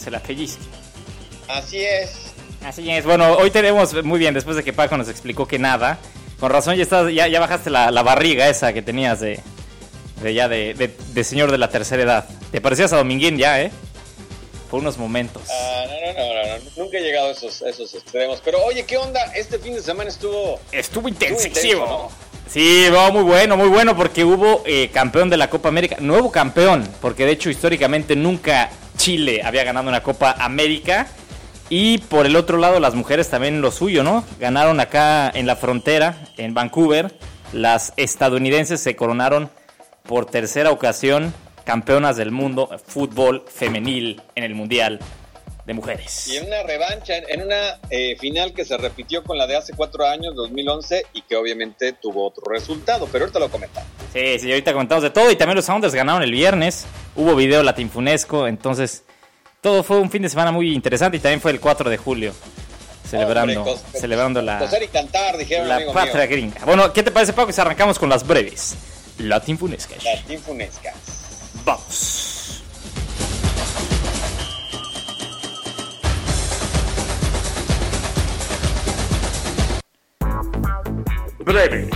se la pellizque. Así es. Así es. Bueno, hoy tenemos, muy bien, después de que Paco nos explicó que nada, con razón ya bajaste la barriga esa que tenías de señor de la tercera edad. Te parecías a Dominguín ya, por unos momentos. No, nunca he llegado a esos extremos. Pero oye, ¿qué onda? Este fin de semana estuvo intensísimo, ¿no? Sí, muy bueno porque hubo campeón de la Copa América, nuevo campeón, porque de hecho históricamente nunca Chile había ganado una Copa América. Y por el otro lado las mujeres también lo suyo, ¿no? Ganaron acá en la frontera, en Vancouver. Las estadounidenses se coronaron por tercera ocasión campeonas del mundo fútbol femenil en el Mundial de Mujeres. Y en una revancha, en una final que se repitió con la de hace 4 años, 2011, y que obviamente tuvo otro resultado, pero ahorita lo comentamos. Sí, ahorita comentamos de todo, y también los Sounders ganaron el viernes, hubo video Latinfunesco, entonces todo fue un fin de semana muy interesante, y también fue el 4 de julio, celebrando la... Coser y cantar, dijeron la patria gringa. Bueno, ¿qué te parece, Paco, si arrancamos con las breves? Latinfunescas. Vamos. Breve.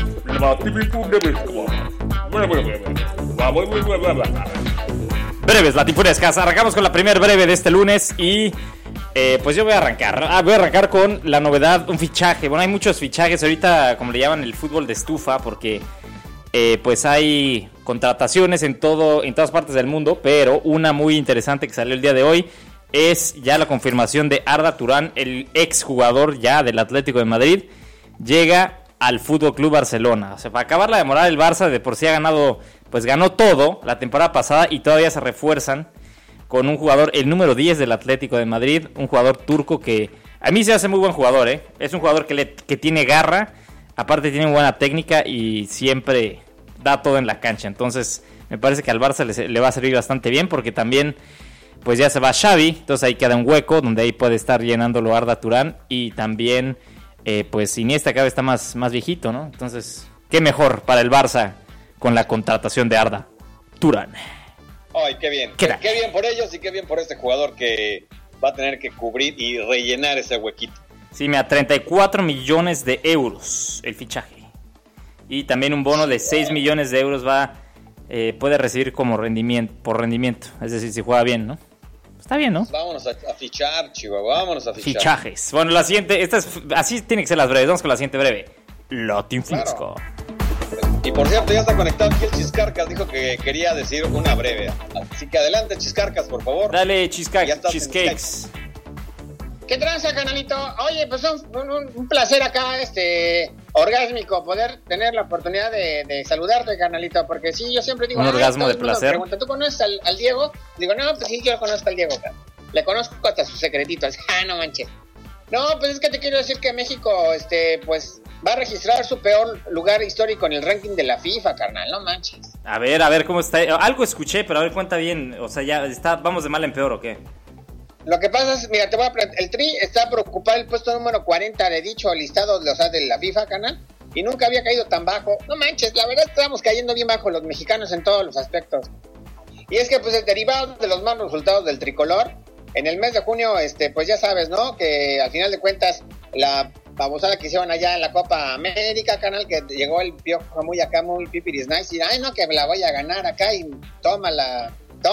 Breves latinfunescas. Arrancamos con la primer breve de este lunes y pues yo voy a arrancar con la novedad, un fichaje. Bueno, hay muchos fichajes ahorita, como le llaman, el fútbol de estufa, porque pues hay contrataciones en todas partes del mundo, pero una muy interesante que salió el día de hoy es ya la confirmación de Arda Turán, el exjugador ya del Atlético de Madrid, llega al Fútbol Club Barcelona. O sea, para acabarla de morar, el Barça de por sí ganó todo la temporada pasada y todavía se refuerzan con un jugador, el número 10 del Atlético de Madrid, un jugador turco que a mí se hace muy buen jugador, es un jugador que tiene garra, aparte tiene buena técnica y siempre da todo en la cancha. Entonces me parece que al Barça le va a servir bastante bien, porque también pues ya se va Xavi, entonces ahí queda un hueco donde ahí puede estar llenándolo Arda Turán, y también pues Iniesta cada vez está más viejito, ¿no? Entonces, qué mejor para el Barça con la contratación de Arda Turán. Ay, qué bien. Qué bien por ellos y qué bien por este jugador que va a tener que cubrir y rellenar ese huequito. Sí, mira, 34 millones de euros el fichaje. Y también un bono de 6 millones de euros puede recibir como rendimiento. Es decir, si juega bien, ¿no? Está bien, ¿no? Pues vámonos a fichar, Chihuahua, vámonos a fichar. Fichajes. Bueno, la siguiente, así tiene que ser las breves. Vamos con la siguiente breve. Latinfunesco. Claro. Y por cierto, ya está conectado aquí el Chiscarcas, dijo que quería decir una breve. Así que adelante, Chiscarcas, por favor. Dale, Cheesecakes. ¿Qué tranza, canalito? Oye, pues un placer acá, orgásmico, poder tener la oportunidad de saludarte, canalito, porque sí, yo siempre digo... Un orgasmo de placer. Pregunta, ¿tú conoces al Diego? Digo, no, pues sí, yo lo conozco al Diego, cara. Le conozco hasta sus secretitos. No manches. No, pues es que te quiero decir que México, pues, va a registrar su peor lugar histórico en el ranking de la FIFA, carnal, no manches. A ver, ¿cómo está? Algo escuché, pero a ver, cuenta bien. O sea, ya vamos de mal en peor, ¿o qué? Lo que pasa es, mira, el Tri está por ocupar el puesto número 40 de dicho listado, de la FIFA, canal, y nunca había caído tan bajo. No manches, la verdad estamos cayendo bien bajo los mexicanos en todos los aspectos. Y es que, pues, el derivado de los malos resultados del tricolor, en el mes de junio, pues ya sabes, ¿no? Que al final de cuentas, la babosada que hicieron allá en la Copa América, canal, que llegó el Piojo muy acá, muy pipiris nice, y ay, no, que me la voy a ganar acá, y tómala.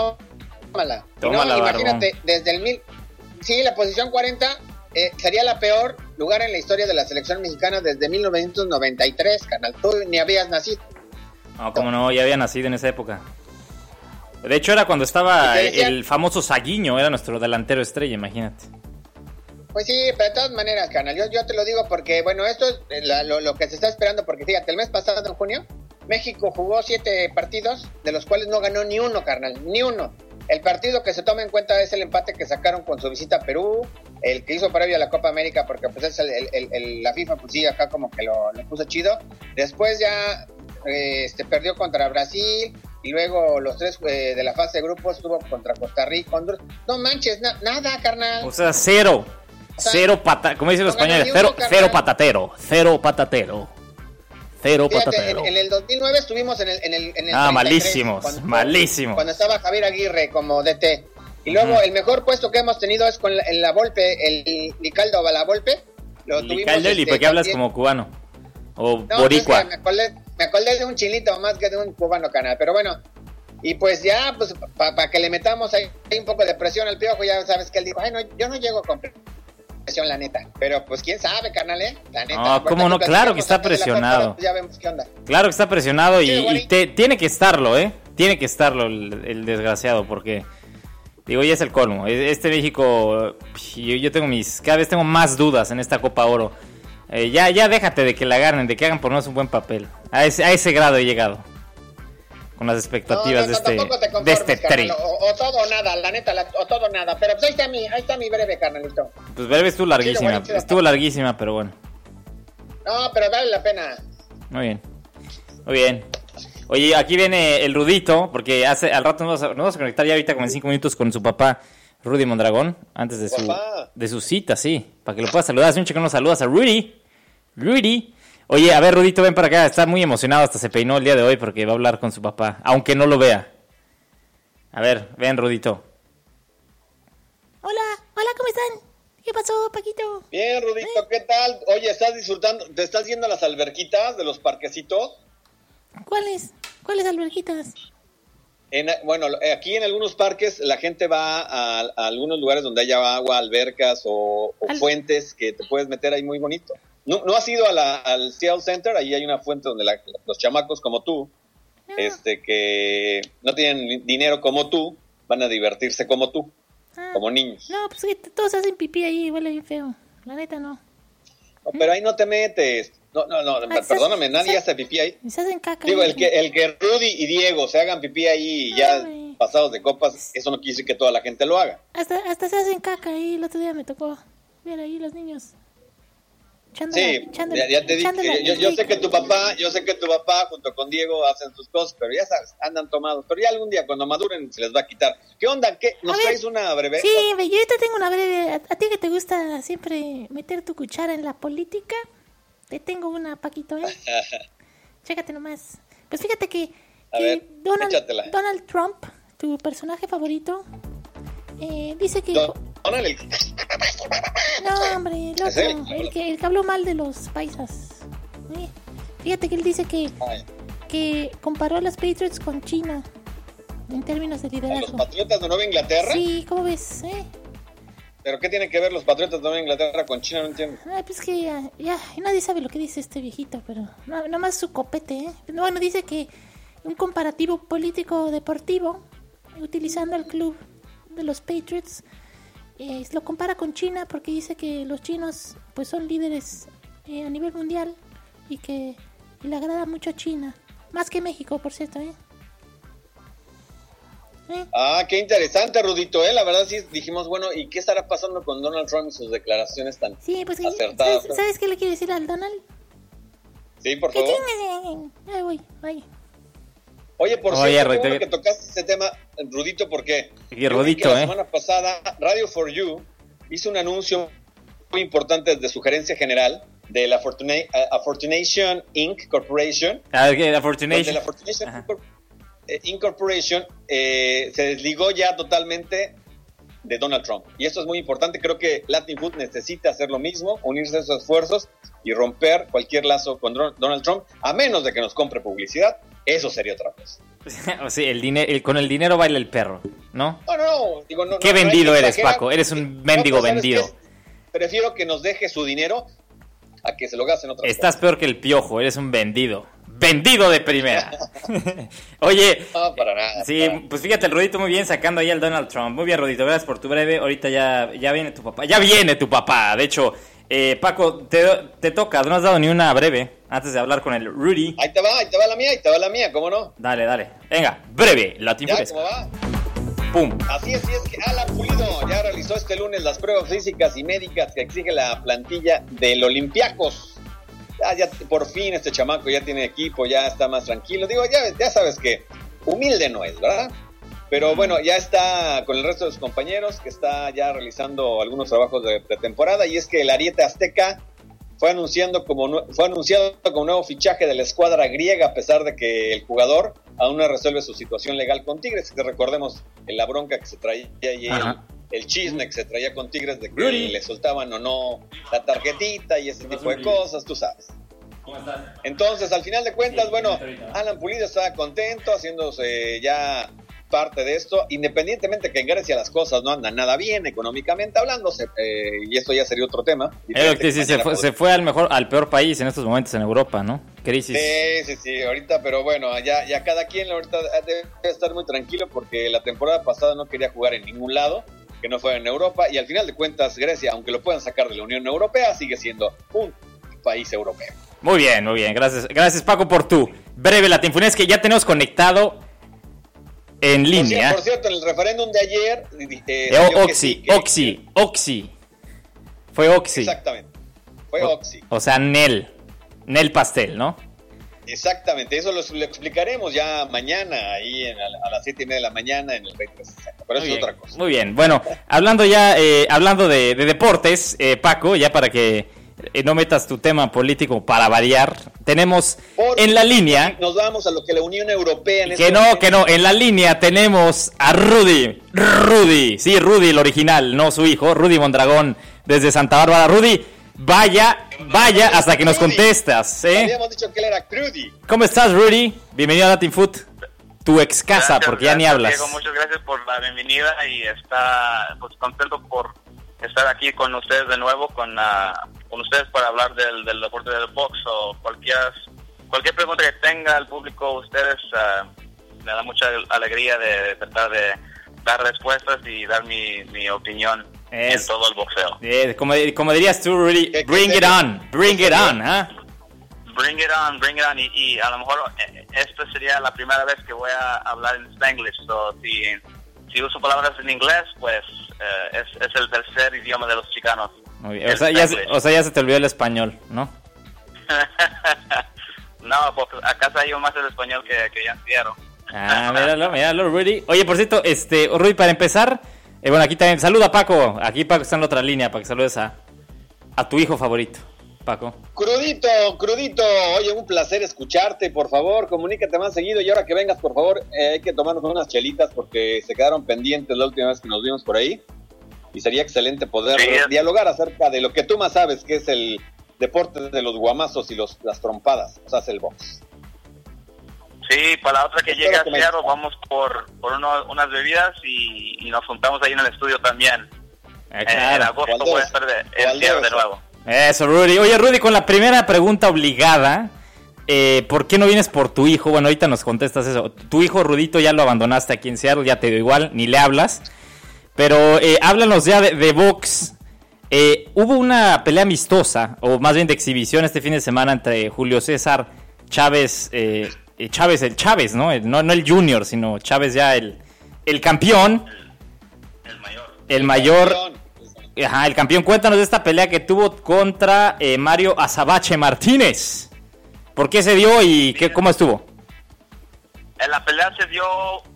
Tómala, imagínate, desde la posición 40 sería la peor lugar en la historia de la selección mexicana desde 1993, canal. Tú ni habías nacido. No, como no, ya había nacido en esa época. De hecho, era cuando estaba el famoso Saguiño, era nuestro delantero estrella, imagínate. Pues sí, pero de todas maneras, canal, yo te lo digo porque, bueno, esto es lo que se está esperando, porque fíjate, el mes pasado, en junio, México jugó 7 partidos, de los cuales no ganó ni uno, carnal, ni uno. El partido que se toma en cuenta es el empate que sacaron con su visita a Perú, el que hizo previo a la Copa América, porque pues es la FIFA, pues sí, acá como que lo puso chido. Después ya perdió contra Brasil, y luego los 3 de la fase de grupos estuvo contra Costa Rica, Honduras. No manches, nada, carnal. O sea, cero. Cero como dicen los españoles, cero patatero. Fíjate, en el 2009 estuvimos en el 33, malísimos. Cuando estaba Javier Aguirre como DT. Y luego el mejor puesto que hemos tenido es con la Volpe, el Licaldo a la Volpe. Licaldo, ¿y por qué hablas como cubano? O no, boricua. Pues me acordé de un chilito más que de un cubano, canal. Pero bueno, y pues ya, pues para que le metamos ahí un poco de presión al Piojo, ya sabes que él dijo, ay, no, yo no llego con presión, la neta. Pero pues quién sabe, carnal, la neta. No, cómo no, claro que está presionado. Pues, ya vemos qué onda. Claro que está presionado y tiene que estarlo, Tiene que estarlo el desgraciado, porque... Digo, ya es el colmo. Este México, yo tengo cada vez tengo más dudas en esta Copa Oro. Ya déjate de que la ganen, de que hagan por nosotros un buen papel. A ese grado he llegado. Con las expectativas de este tri. O todo o nada, la neta, o todo o nada. Pero pues ahí está mi breve, carnalito. Pues breve estuvo larguísima, chido. larguísima, pero bueno. No, pero vale la pena. Muy bien. Oye, aquí viene el Rudito, porque al rato nos vamos a conectar ya ahorita como en 5 minutos con su papá, Rudy Mondragón, antes de su cita, sí, para que lo puedas saludar. Hace un chico nos saludas a Rudy. Oye, a ver, Rudito, ven para acá, está muy emocionado, hasta se peinó el día de hoy porque va a hablar con su papá, aunque no lo vea. A ver, ven, Rudito. Hola, ¿cómo están? ¿Qué pasó, Paquito? Bien, Rudito, ¿qué tal? Oye, ¿estás disfrutando? ¿Te estás yendo a las alberquitas de los parquecitos? ¿Cuáles alberquitas? Bueno, aquí en algunos parques la gente va a algunos lugares donde haya agua, albercas o fuentes que te puedes meter ahí muy bonito. ¿No has ido al Seattle Center? Ahí hay una fuente donde los chamacos como tú, No. Que no tienen dinero como tú, van a divertirse como tú, como niños. No, pues que todos hacen pipí ahí, huele bien feo. La neta no. No, pero ahí no te metes. No, perdóname, nadie hace pipí ahí. Se hacen caca. Digo, el que Rudy y Diego se hagan pipí ahí ya pasados de copas, eso no quiere decir que toda la gente lo haga. Hasta se hacen caca ahí. El otro día me tocó ver ahí los niños. Ya te dije, yo sé que tu papá junto con Diego hacen sus cosas, pero ya sabes, andan tomados. Pero ya algún día cuando maduren se les va a quitar. ¿Qué onda? ¿Nos traes una breve? Sí, yo ahorita tengo una breve. ¿A ti que te gusta siempre meter tu cuchara en la política? Te tengo una, Paquito, Chécate nomás. Pues fíjate que Donald Trump, tu personaje favorito, dice que... Donald No, hombre, el otro, el que habló mal de los paisas. Fíjate que él dice que comparó a los Patriots con China en términos de liderazgo. ¿Los Patriotas de Nueva Inglaterra? Sí, ¿cómo ves? ¿Pero qué tienen que ver los Patriotas de Nueva Inglaterra con China? No entiendo. Pues que ya nadie sabe lo que dice este viejito, pero nomás su copete, Bueno, dice que un comparativo político-deportivo, utilizando el club de los Patriots, lo compara con China porque dice que los chinos pues son líderes a nivel mundial y que le agrada mucho a China, más que México, por cierto, qué interesante, Rudito, La verdad sí dijimos, bueno, ¿y qué estará pasando con Donald Trump y sus declaraciones tan acertadas? ¿Sabes qué le quiere decir al Donald? Sí, por favor. Ahí voy. Oye, por cierto, qué bueno que tocaste ese tema, Rudito, porque la semana pasada Radio for You hizo un anuncio muy importante de sugerencia general de la Fortunation Inc. Corporation. La Fortunation. La Fortunation Inc. Corporation se desligó ya totalmente de Donald Trump. Y esto es muy importante. Creo que Latin Food necesita hacer lo mismo, unirse a esos esfuerzos y romper cualquier lazo con Donald Trump, a menos de que nos compre publicidad. Eso sería otra cosa. Sí, con el dinero baila el perro, ¿no? No. Digo, Qué vendido eres, Paco. Eres un mendigo vendido. Prefiero que nos deje su dinero a que se lo gasten otras Estás peor que el Piojo. Eres un vendido. ¡Vendido de primera! Oye. No, para nada. Sí, pues fíjate, el Rodito muy bien sacando ahí al Donald Trump. Muy bien, Rodito. Gracias por tu breve. Ahorita ya viene tu papá. ¡Ya viene tu papá! De hecho... Paco, te toca, no has dado ni una breve antes de hablar con el Rudy. Ahí te va la mía, ¿cómo no? Dale. Venga, breve, Latin Food. ¿Cómo va? Pum. Así es que Alan Pulido ya realizó este lunes las pruebas físicas y médicas que exige la plantilla del Olympiacos. Ya por fin este chamaco ya tiene equipo, ya está más tranquilo. Digo, ya sabes que humilde no es, ¿verdad? Pero bueno, ya está con el resto de sus compañeros, que está ya realizando algunos trabajos de pretemporada, y es que el Ariete Azteca fue anunciado como nuevo fichaje de la escuadra griega, a pesar de que el jugador aún no resuelve su situación legal con Tigres, que recordemos la bronca que se traía y el chisme que se traía con Tigres de que le soltaban o no la tarjetita y ese tipo de cosas, tú sabes. ¿Cómo estás? Entonces, al final de cuentas, bueno, Alan Pulido estaba contento, haciéndose ya parte de esto, independientemente que en Grecia las cosas no andan nada bien económicamente hablando, y esto ya sería otro tema. Se fue al peor país en estos momentos en Europa, ¿no? Crisis. Sí, ahorita, pero bueno, ya cada quien ahorita debe estar muy tranquilo porque la temporada pasada no quería jugar en ningún lado, que no fuera en Europa, y al final de cuentas Grecia, aunque lo puedan sacar de la Unión Europea, sigue siendo un país europeo. Muy bien, gracias Paco por tu breve latinfunés que ya tenemos conectado en línea. Por cierto, en el referéndum de ayer Oxy. Fue Oxy. Exactamente. Fue Oxy. O sea, Nel Pastel, ¿no? Exactamente, eso lo explicaremos ya mañana, ahí a las 7:30 de la mañana en el 2060, pero eso es otra cosa. Muy bien, bueno, hablando de deportes, Paco, ya para que no metas tu tema político para variar, tenemos en la línea... Nos vamos a lo que la Unión Europea... Que no, en la línea tenemos a Rudy, Rudy el original, no su hijo, Rudy Mondragón, desde Santa Bárbara. Rudy, vaya hasta que nos contestas, ¿eh? Habíamos dicho que él era Rudy. ¿Cómo estás, Rudy? Bienvenido a Latin Food, tu ex casa, porque ya ni hablas. Diego, muchas gracias por la bienvenida y está contento por estar aquí con ustedes de nuevo, con ustedes para hablar del deporte del box o cualquier pregunta que tenga el público. Ustedes me da mucha alegría de tratar de dar respuestas y dar mi opinión en todo el boxeo. Como dirías tú, Rudy, bring it on, ¿eh? Bring it on, y a lo mejor esta sería la primera vez que voy a hablar en Spanglish, so si uso palabras en inglés, pues es el tercer idioma de los chicanos. Muy bien. O sea, ya se te olvidó el español, ¿no? No, porque acá se ha más el español que ya entiendo. Míralo, Rudy. Oye, por cierto, Rudy, para empezar, bueno, aquí también, saluda a Paco. Aquí Paco está en la otra línea para que saludes a tu hijo favorito, Paco. Crudito, oye, un placer escucharte, por favor, comunícate más seguido y ahora que vengas, por favor, hay que tomarnos unas chelitas porque se quedaron pendientes la última vez que nos vimos por ahí y sería excelente poder dialogar acerca de lo que tú más sabes, que es el deporte de los guamazos y las trompadas, o sea, es el box. Sí, para la otra que llegue a Seattle vamos por unas bebidas y nos juntamos ahí en el estudio también. En agosto voy a estar en Seattle de nuevo. Eso, Rudy. Oye, Rudy, con la primera pregunta obligada, ¿por qué no vienes por tu hijo? Bueno, ahorita nos contestas eso. Tu hijo, Rudito, ya lo abandonaste aquí en Seattle, ya te dio igual, ni le hablas. Pero háblanos ya de box. Hubo una pelea amistosa, o más bien de exhibición este fin de semana entre Julio César Chávez, el Chávez, ¿no? No el Junior, sino Chávez ya el campeón. El mayor. Ajá, el campeón. Cuéntanos de esta pelea que tuvo contra Mario Azabache Martínez. ¿Por qué se dio y cómo estuvo? La pelea se dio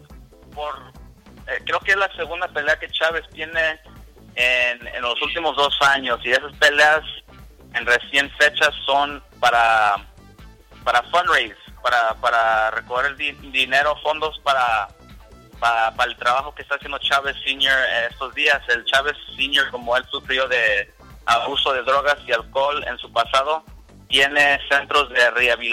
creo que es la segunda pelea que Chávez tiene en los últimos 2 años, y esas peleas en recién fechas son para fundraise, para recoger dinero, fondos para el trabajo que está haciendo Chávez Senior estos días. El Chávez Senior, como él sufrió de abuso de drogas y alcohol en su pasado, tiene centros de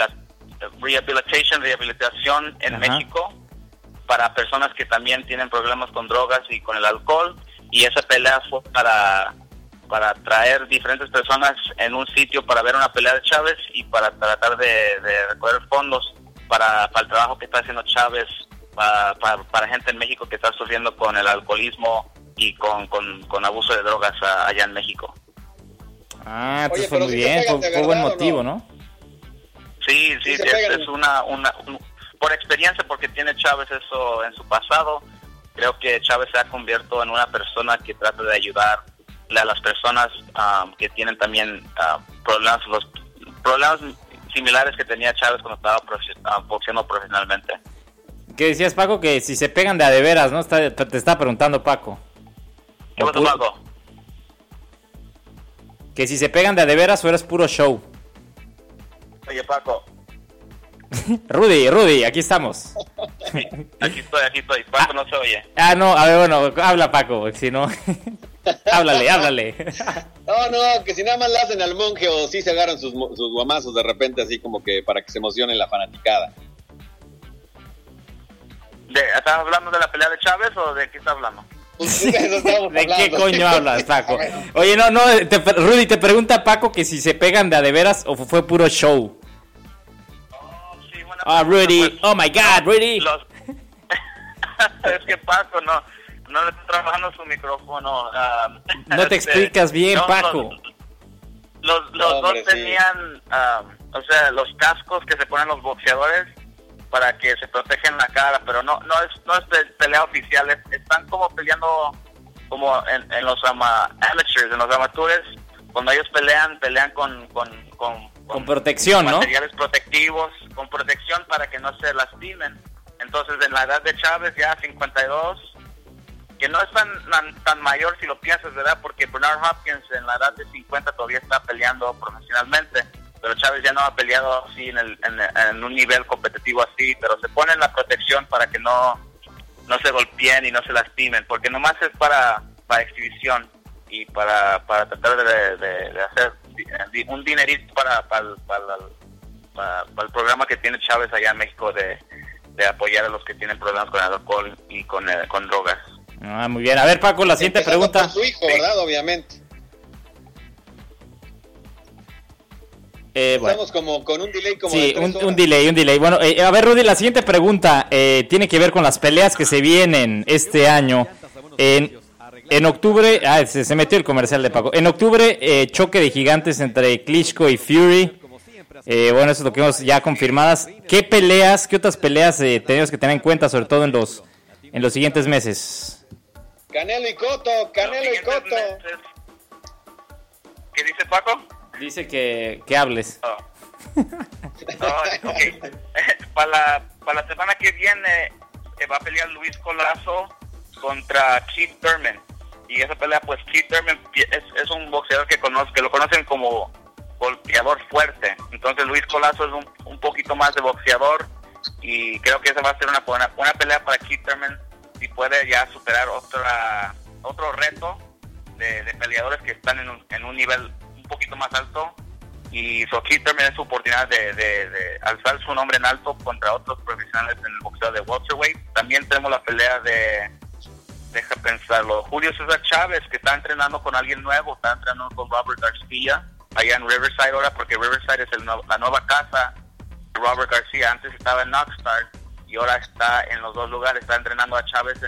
rehabilitación en México para personas que también tienen problemas con drogas y con el alcohol, y esa pelea fue para traer diferentes personas en un sitio para ver una pelea de Chávez y para tratar de recoger fondos para el trabajo que está haciendo Chávez para gente en México que está sufriendo con el alcoholismo y con abuso de drogas allá en México. Entonces fue muy bien, fue buen motivo, ¿no? Sí, es por experiencia, porque tiene Chávez eso en su pasado. Creo que Chávez se ha convertido en una persona que trata de ayudar a las personas que tienen también problemas similares que tenía Chávez cuando estaba boxeando profesionalmente. ¿Qué decías, Paco? Que si se pegan de a de veras, ¿no? Te está preguntando Paco. ¿Qué pasó, Paco? Que si se pegan de a de veras o eres puro show. Oye, Paco. Rudy, aquí estamos. Aquí estoy. Paco no se oye. No, a ver, bueno, habla Paco, si no... háblale. No, que si nada más le hacen al monje o sí se agarran sus guamazos de repente, así como que para que se emocione la fanaticada. ¿Estás hablando de la pelea de Chávez o de qué estás hablando? ¿De qué coño hablas, Paco? Oye, Rudy, te pregunta Paco que si se pegan de a de veras o fue puro show. Sí, bueno, Rudy, pues, oh my God, Rudy. Es que Paco no le está trabajando su micrófono. No te explicas bien, Paco. Los dos tenían, los cascos que se ponen los boxeadores para que se protegen la cara, pero no es pelea oficial, están como peleando como en los amateurs, en los amateurs, cuando ellos pelean con protección, ¿no? Materiales protectivos, con protección para que no se lastimen. Entonces, en la edad de Chávez, ya 52, que no es tan mayor si lo piensas, ¿verdad? Porque Bernard Hopkins en la edad de 50 todavía está peleando profesionalmente, pero Chávez ya no ha peleado así en un nivel competitivo así, pero se ponen la protección para que no se golpeen y no se lastimen, porque nomás es para exhibición y para tratar de hacer un dinerito para el programa que tiene Chávez allá en México de apoyar a los que tienen problemas con el alcohol y con drogas. Muy bien. A ver, Paco, la siguiente pregunta. Por su hijo, ¿verdad? Obviamente. Estamos como con un delay como sí, de 3 horas. un delay. Bueno, a ver, Rudy, la siguiente pregunta tiene que ver con las peleas que se vienen este año. En octubre, se metió el comercial de Paco. En octubre, choque de gigantes entre Klitschko y Fury. Bueno, eso es lo que hemos ya confirmadas. ¿Qué otras peleas tenemos que tener en cuenta, sobre todo en los siguientes meses? Canelo y Cotto. ¿Qué dice Paco? Dice que hables. Okay. Para la semana que viene va a pelear Luis Colazo contra Keith Thurman. Y esa pelea, pues Keith Thurman es un boxeador que lo conocen como golpeador fuerte. Entonces Luis Colazo es un poquito más de boxeador. Y creo que esa va a ser una buena pelea para Keith Thurman, si puede ya superar otro reto de peleadores que están en un nivel un poquito más alto, y Keith Thurman es su oportunidad de alzar su nombre en alto contra otros profesionales en el boxeo de welterweight. También tenemos la pelea deja pensarlo, Julio César Chávez, que está entrenando con alguien nuevo, está entrenando con Robert García allá en Riverside ahora, porque Riverside es la nueva casa de Robert García. Antes estaba en Knoxstar y ahora está en los dos lugares. Está entrenando a Chávez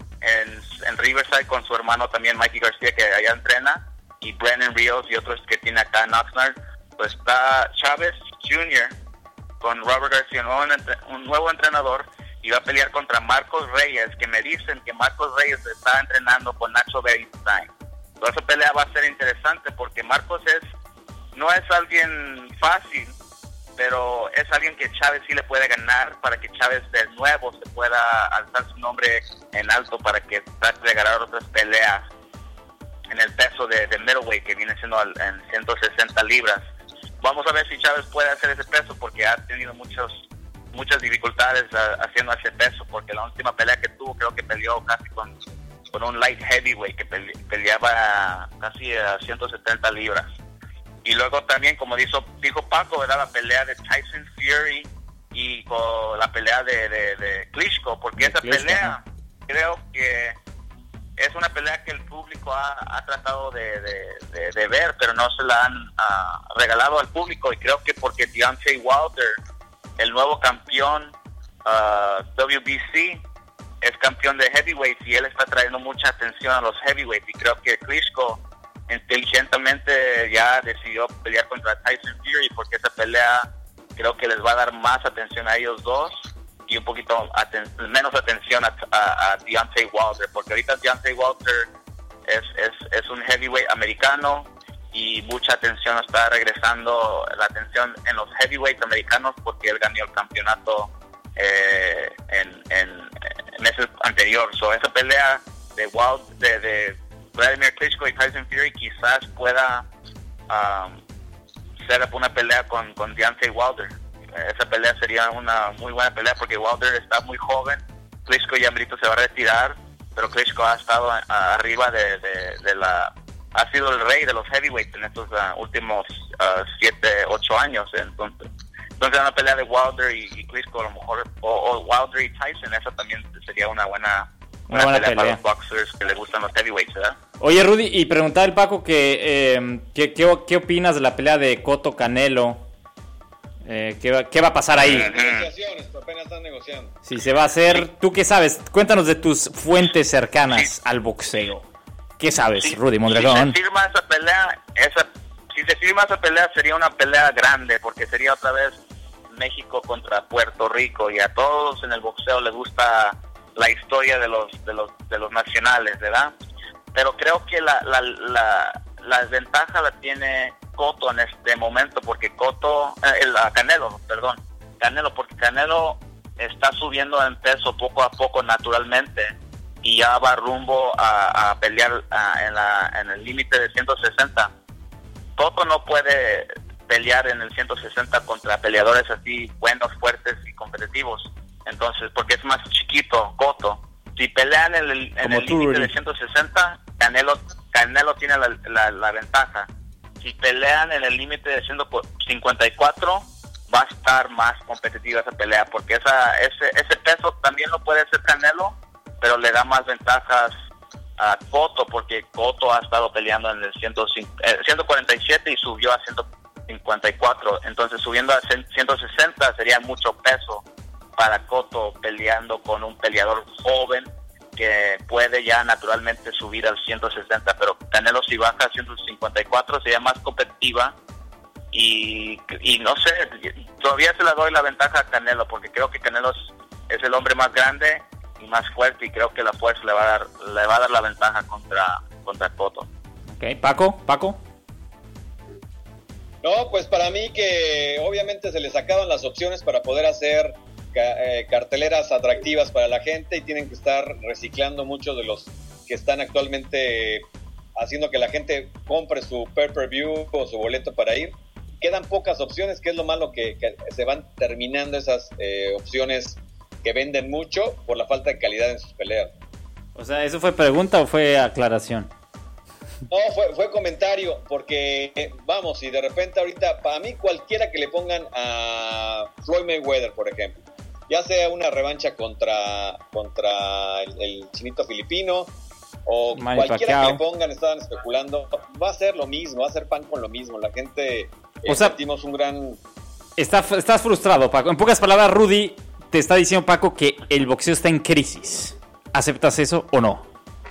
en Riverside con su hermano también Mikey García, que allá entrena, y Brennan Rios y otros que tiene acá en Oxnard. Pues está Chávez Jr. con Robert García, un nuevo entrenador, y va a pelear contra Marcos Reyes, que me dicen que Marcos Reyes está entrenando con Nacho Beristain. Entonces esa pelea va a ser interesante porque Marcos no es alguien fácil, pero es alguien que Chávez sí le puede ganar, para que Chávez de nuevo se pueda alzar su nombre en alto, para que trate de ganar otras peleas en el peso de middleweight, que viene siendo en 160 libras. Vamos a ver si Chávez puede hacer ese peso, porque ha tenido muchas dificultades haciendo ese peso, porque la última pelea que tuvo creo que peleó casi con un light heavyweight que peleaba casi a 170 libras. Y luego también, como dijo Paco, ¿verdad?, la pelea de Tyson Fury y con la pelea de Klitschko, porque esa pelea creo que es una pelea que el público ha tratado de ver, pero no se la han regalado al público, y creo que porque Deontay Wilder, el nuevo campeón WBC, es campeón de heavyweight, y él está trayendo mucha atención a los heavyweights, y creo que Klitschko inteligentemente ya decidió pelear contra Tyson Fury, porque esa pelea creo que les va a dar más atención a ellos dos y un poquito menos atención a Deontay Wilder, porque ahorita Deontay Wilder es un heavyweight americano, y mucha atención está regresando la atención en los heavyweights americanos, porque él ganó el campeonato en meses anterior. Esa pelea de Vladimir Klitschko y Tyson Fury quizás pueda ser una pelea con Deontay Wilder. esa pelea sería una muy buena pelea porque Wilder está muy joven. Klitschko ya merito se va a retirar, pero Klitschko ha estado arriba de la... Ha sido el rey de los heavyweights en estos últimos 7-8 años. Entonces una pelea de Wilder y Klitschko a lo mejor, o Wilder y Tyson, esa también sería una buena pelea para los boxers que les gustan los heavyweights, ¿verdad? Oye, Rudy, y preguntaba el Paco que ¿qué opinas de la pelea de Cotto Canelo? ¿Qué va a pasar ahí? Negociaciones, apenas están negociando. Si se va a hacer, ¿tú qué sabes? Cuéntanos de tus fuentes cercanas al boxeo. ¿Qué sabes, Rudy Mondragón? Si se firma esa pelea sería una pelea grande, porque sería otra vez México contra Puerto Rico, y a todos en el boxeo les gusta la historia de los nacionales, ¿verdad? Pero creo que la desventaja la tiene Cotto en este momento, porque Canelo, porque Canelo está subiendo en peso poco a poco naturalmente y ya va rumbo a pelear en el límite de 160. Cotto no puede pelear en el 160 contra peleadores así buenos, fuertes y competitivos. Entonces, porque es más chiquito Cotto. Si pelean en el límite de 160, Canelo tiene la ventaja. Si pelean en el límite de 154, va a estar más competitiva esa pelea, porque ese peso también lo puede hacer Canelo, pero le da más ventajas a Cotto, porque Cotto ha estado peleando en el 147 y subió a 154, entonces subiendo a 160 sería mucho peso para Cotto, peleando con un peleador joven que puede ya naturalmente subir al 160, pero Canelo si baja a 154 sería más competitiva y no sé, todavía se le doy la ventaja a Canelo, porque creo que Canelo es el hombre más grande y más fuerte, y creo que la fuerza le va a dar la ventaja contra Cotto. Okay, Paco. No, pues para mí que obviamente se les acaban las opciones para poder hacer carteleras atractivas para la gente, y tienen que estar reciclando muchos de los que están actualmente haciendo que la gente compre su pay-per-view o su boleto para ir. Quedan pocas opciones, que es lo malo, que se van terminando esas opciones que venden mucho por la falta de calidad en sus peleas. O sea, ¿eso fue pregunta o fue aclaración? No, fue comentario, porque vamos, y de repente ahorita, para mí cualquiera que le pongan a Floyd Mayweather, por ejemplo, ya sea una revancha contra el chinito filipino, o Manny cualquiera Pacquiao que le pongan, estaban especulando, va a ser lo mismo, va a ser pan con lo mismo. La gente sentimos un gran... Estás frustrado, Paco. En pocas palabras, Rudy te está diciendo, Paco, que el boxeo está en crisis. ¿Aceptas eso o no?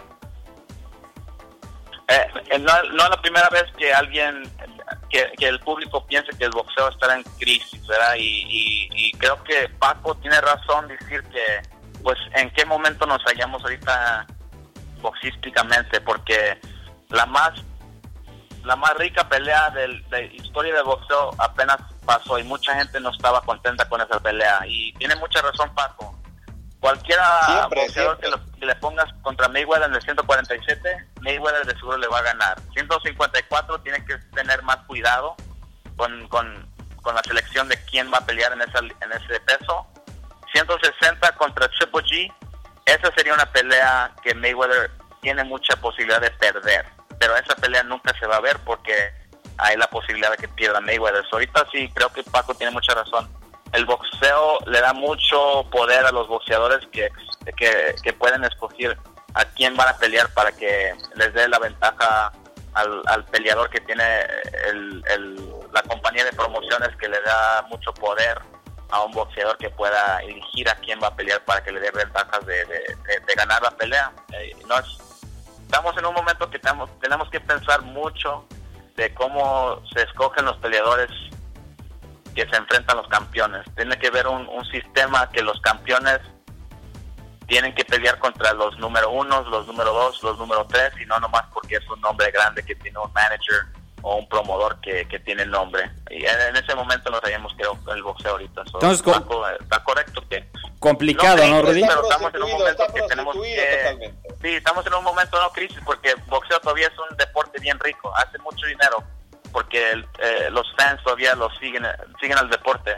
No es la primera vez que que el público piense que el boxeo estará en crisis, ¿verdad? Y creo que Paco tiene razón decir que, pues, en qué momento nos hallamos ahorita boxísticamente, porque la más rica pelea de historia del boxeo apenas pasó y mucha gente no estaba contenta con esa pelea, y tiene mucha razón Paco. Cualquiera boxeador que le pongas contra Mayweather en el 147, Mayweather de seguro le va a ganar. 154 tiene que tener más cuidado con la selección de quién va a pelear en ese peso. 160 contra Triple G, esa sería una pelea que Mayweather tiene mucha posibilidad de perder, pero esa pelea nunca se va a ver porque hay la posibilidad de que pierda Mayweather. Ahorita sí, creo que Paco tiene mucha razón. El boxeo le da mucho poder a los boxeadores que pueden escoger a quién van a pelear para que les dé la ventaja al peleador que tiene la compañía de promociones, que le da mucho poder a un boxeador que pueda elegir a quién va a pelear para que le dé ventajas de ganar la pelea. Estamos en un momento que tenemos que pensar mucho de cómo se escogen los peleadores que se enfrentan los campeones. Tiene que haber un sistema que los campeones tienen que pelear contra los número 1, los número 2, los número 3, y no nomás porque es un nombre grande que tiene un manager o un promotor que tiene el nombre. Y en ese momento nos hallamos, creo, el boxeo ahorita. Entonces, está correcto que... Complicado, ¿no, Rudy? Pero estamos en un momento que tenemos que... Sí, estamos en un momento de crisis, porque boxeo todavía es un deporte bien rico, hace mucho dinero, porque los fans todavía siguen al deporte,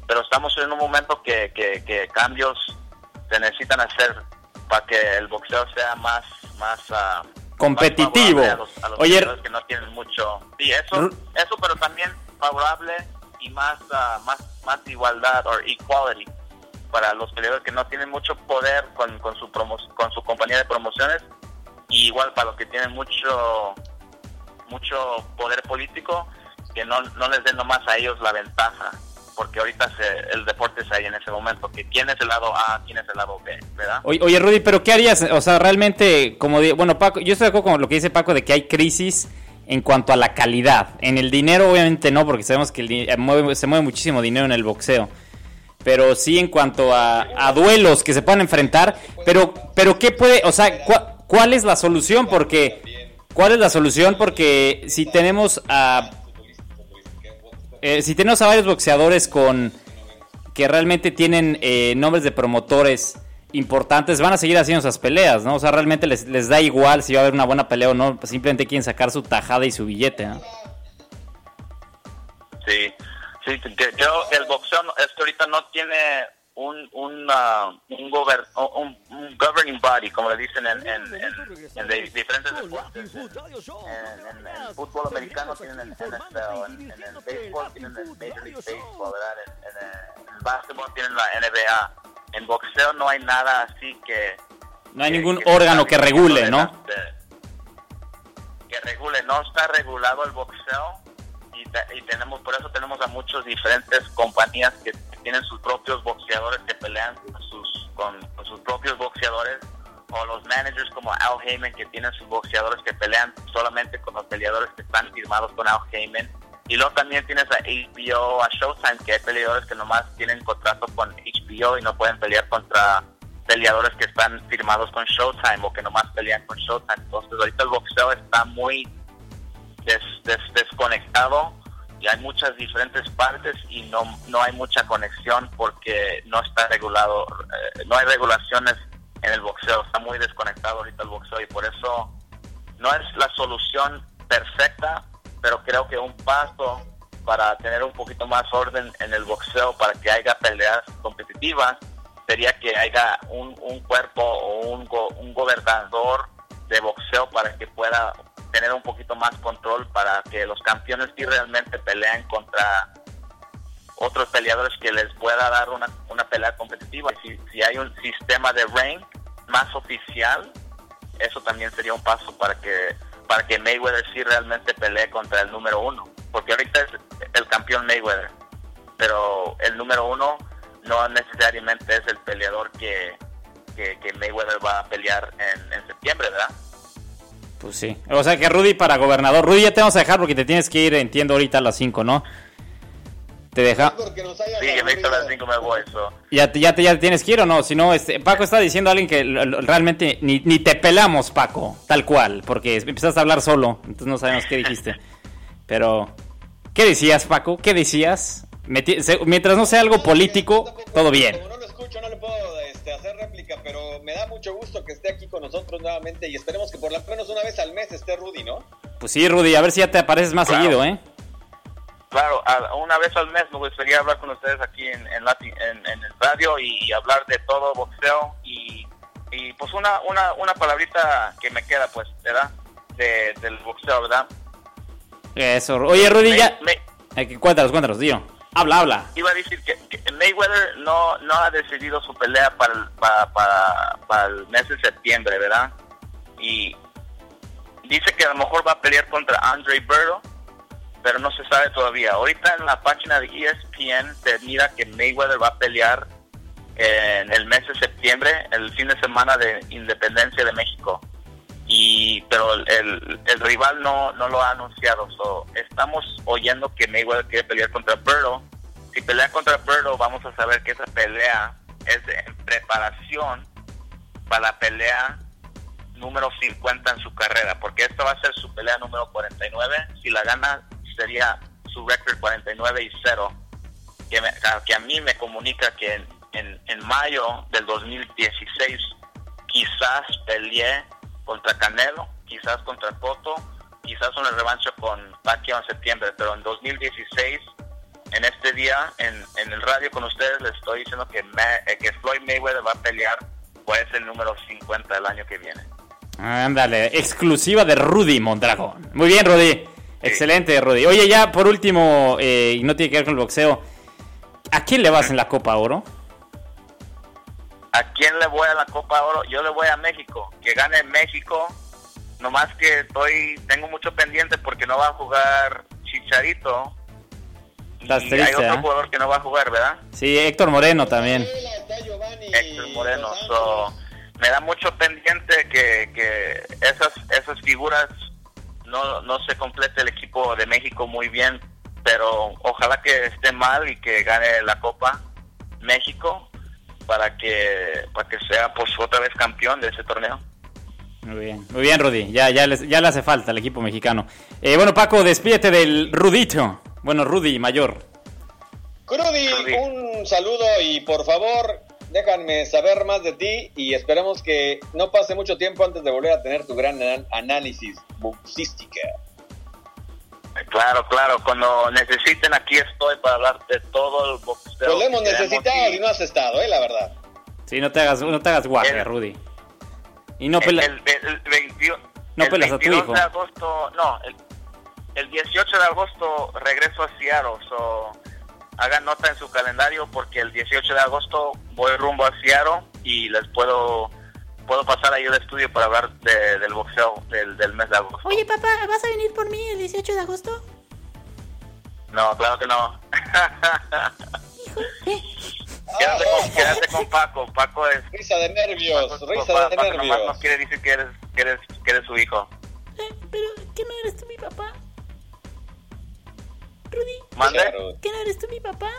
pero estamos en un momento que cambios se necesitan hacer para que el boxeo sea más competitivo. Más a los Oye, que no tienen mucho. Sí, eso, pero también favorable y más igualdad o equality para los peleadores que no tienen mucho poder con su compañía de promociones, y igual para los que tienen mucho poder político, que no les den nomás a ellos la ventaja, porque ahorita el deporte es ahí en ese momento, que quién es el lado A, quién es el lado B, ¿verdad? Oye, Rudy, pero ¿qué harías? O sea, realmente, bueno, Paco, yo estoy de acuerdo con lo que dice Paco de que hay crisis en cuanto a la calidad. En el dinero, obviamente no, porque sabemos que se mueve muchísimo dinero en el boxeo. Pero sí en cuanto a duelos que se puedan enfrentar. Pero ¿qué puede? O sea, ¿cuál es la solución? Porque si tenemos a varios boxeadores que realmente tienen nombres de promotores importantes, van a seguir haciendo esas peleas, ¿no? O sea, realmente les da igual si va a haber una buena pelea o no, simplemente quieren sacar su tajada y su billete, ¿no? Sí, creo que el boxeo ahorita no tiene un governing body, como le dicen en diferentes deportes. En el fútbol americano tienen el NFL, en el béisbol tienen el Major League Baseball, ¿verdad? En el básquetbol tienen la NBA. En boxeo no hay nada así que... No hay ningún órgano que regule, ¿no? Que regule, no está regulado el boxeo. Y por eso tenemos a muchas diferentes compañías que tienen sus propios boxeadores que pelean con sus propios boxeadores, o los managers como Al Heyman, que tienen sus boxeadores que pelean solamente con los peleadores que están firmados con Al Heyman. Y luego también tienes a HBO, a Showtime, que hay peleadores que nomás tienen contrato con HBO y no pueden pelear contra peleadores que están firmados con Showtime o que nomás pelean con Showtime. Entonces ahorita el boxeo está muy desconectado y hay muchas diferentes partes y no hay mucha conexión porque no está regulado, no hay regulaciones en el boxeo, está muy desconectado ahorita el boxeo, y por eso no es la solución perfecta, pero creo que un paso para tener un poquito más orden en el boxeo, para que haya peleas competitivas, sería que haya un cuerpo o un gobernador de boxeo para que pueda tener un poquito más control, para que los campeones sí realmente peleen contra otros peleadores que les pueda dar una pelea competitiva. Si hay un sistema de rank más oficial, eso también sería un paso para que Mayweather sí realmente pelee contra el número 1, porque ahorita es el campeón Mayweather, pero el número 1 no necesariamente es el peleador que Mayweather va a pelear en septiembre, ¿verdad? Pues sí. O sea que Rudy para gobernador. Rudy, ya te vamos a dejar porque te tienes que ir, entiendo, ahorita a las 5, ¿no? ¿Te deja? Sí, que me a las 5 me voy. ¿Ya tienes que ir o no? Si no, Paco está diciendo a alguien que realmente ni te pelamos, Paco, tal cual, porque empezaste a hablar solo, entonces no sabemos qué dijiste. Pero, ¿qué decías, Paco? ¿Qué decías? Mientras no sea algo político, todo bien. Como no lo escucho, no le puedo hacer réplica, pero me da mucho gusto que esté aquí con nosotros nuevamente y esperemos que por lo menos una vez al mes esté Rudy, ¿no? Pues sí, Rudy, a ver si ya te apareces más seguido, ¿eh? Claro, una vez al mes me gustaría hablar con ustedes aquí en el radio y hablar de todo boxeo y pues una palabrita que me queda, pues, ¿verdad? Del boxeo, ¿verdad? Eso. Oye, Rudy, cuéntanos, tío. Habla. Iba a decir que Mayweather no ha decidido su pelea para el mes de septiembre, ¿verdad? Y dice que a lo mejor va a pelear contra Andre Berto, pero no se sabe todavía. Ahorita en la página de ESPN te mira que Mayweather va a pelear en el mes de septiembre, el fin de semana de Independencia de México. Pero el rival no lo ha anunciado. Estamos oyendo que Mayweather quiere pelear contra Berto. Si pelea contra Berto, vamos a saber que esa pelea es en preparación para la pelea número 50 en su carrera, porque esta va a ser su pelea número 49. Si la gana, sería su récord 49-0, que a mí me comunica que en mayo del 2016 quizás peleé contra Canelo, quizás contra Cotto, quizás una revancha con Pacquiao en septiembre, pero en 2016 en este día, en el radio con ustedes, les estoy diciendo que Floyd Mayweather va a pelear por ese número 50 el año que viene. Ándale, exclusiva de Rudy Mondragón. Muy bien, Rudy. Sí. Excelente, Rudy. Oye, ya por último, y no tiene que ver con el boxeo, ¿a quién le vas en la Copa Oro? ¿A quién le voy a la Copa Oro? Yo le voy a México. Que gane México. Nomás que tengo mucho pendiente porque no va a jugar Chicharito. Estás y triste, hay otro jugador que no va a jugar, ¿verdad? Sí, Héctor Moreno también. Héctor Moreno. Me da mucho pendiente que esas figuras no se complete el equipo de México muy bien, pero ojalá que esté mal y que gane la Copa México para que sea pues otra vez campeón de ese torneo. Muy bien, Rudy. Ya le hace falta al equipo mexicano. Bueno, Paco, despídete del Rudito. Bueno, Rudy mayor. Rudy, un saludo y por favor, déjame saber más de ti y esperemos que no pase mucho tiempo antes de volver a tener tu gran análisis boxística. Claro, cuando necesiten aquí estoy para hablar de todo el boxeo. Pues lo hemos necesitado y no has estado, la verdad. Sí, no te hagas guaje, Rudy. Y no pelas a tu hijo. De agosto, el 18 de agosto regreso a Seattle, hagan nota en su calendario porque el 18 de agosto voy rumbo a Seattle y les puedo pasar ahí al estudio para hablar del boxeo del mes de agosto. Oye, papá, ¿vas a venir por mí el 18 de agosto? No, claro que no. Hijo, Quédate con Paco. Paco es... Risa de nervios, Paco nomás no quiere decir que eres su hijo. Pero, ¿qué no eres tú mi papá? Rudy, ¿Mande? ¿qué no eres tú mi papá?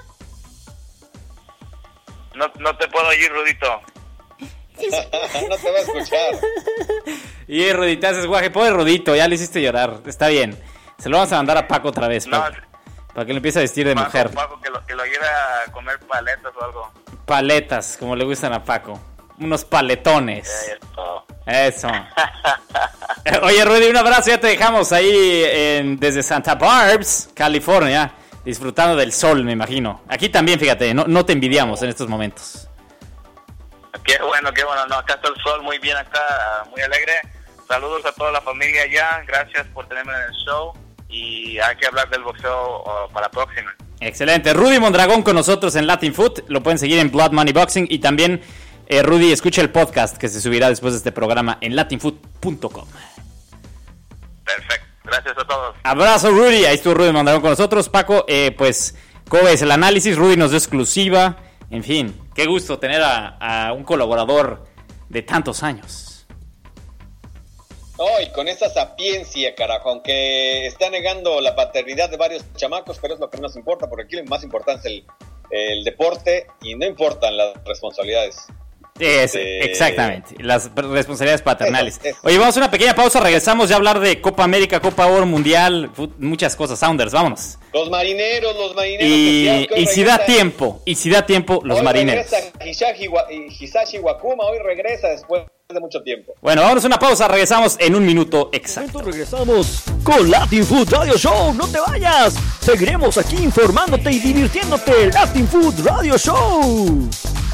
No te puedo oír, Rudito. No te va a escuchar. Y Rudy, te haces guaje. Pobre Rudito, ya le hiciste llorar. Está bien. Se lo vamos a mandar a Paco otra vez. Para que lo empiece a vestir de mujer. Paco, que lo lleve a comer paletas o algo. Paletas, como le gustan a Paco. Unos paletones. Eso. Oye, Rudy, un abrazo. Ya te dejamos ahí desde Santa Barbs, California, disfrutando del sol, me imagino. Aquí también, fíjate, no te envidiamos en estos momentos. Qué bueno. No, acá está el sol muy bien acá, muy alegre. Saludos a toda la familia allá. Gracias por tenerme en el show. Y hay que hablar del boxeo para la próxima. Excelente. Rudy Mondragón con nosotros en Latin Food. Lo pueden seguir en Blood Money Boxing. Y también, Rudy, escucha el podcast que se subirá después de este programa en latinfood.com. Perfecto. Gracias a todos. Abrazo, Rudy. Ahí estuvo Rudy Mondragón con nosotros. Paco, pues, ¿cómo ves el análisis? Rudy nos dio exclusiva. En fin, qué gusto tener a un colaborador de tantos años. Y con esa sapiencia, carajo, aunque está negando la paternidad de varios chamacos, pero es lo que nos importa, porque aquí lo más importante es el deporte y no importan las responsabilidades. Exactamente, las responsabilidades paternales. Eso. Oye, vamos a una pequeña pausa, regresamos ya a hablar de Copa América, Copa Oro, Mundial, muchas cosas. Sounders, vámonos. Los marineros. Y si da tiempo, los hoy marineros. Regresa Hisashi Wakuma, hoy regresa después de mucho tiempo. Bueno, vámonos a una pausa, regresamos en un minuto exacto. Regresamos con Latin Food Radio Show, no te vayas. Seguiremos aquí informándote y divirtiéndote. Latin Food Radio Show.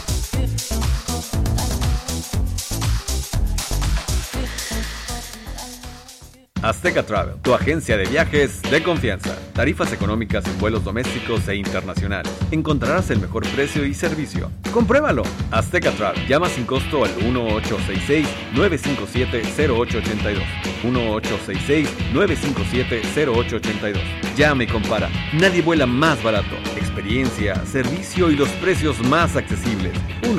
Azteca Travel, tu agencia de viajes de confianza. Tarifas económicas en vuelos domésticos e internacionales. Encontrarás el mejor precio y servicio. ¡Compruébalo! Azteca Travel. Llama sin costo al 1866-957-0882. 1866-957-0882. Llama y compara. Nadie vuela más barato. Experiencia, servicio y los precios más accesibles.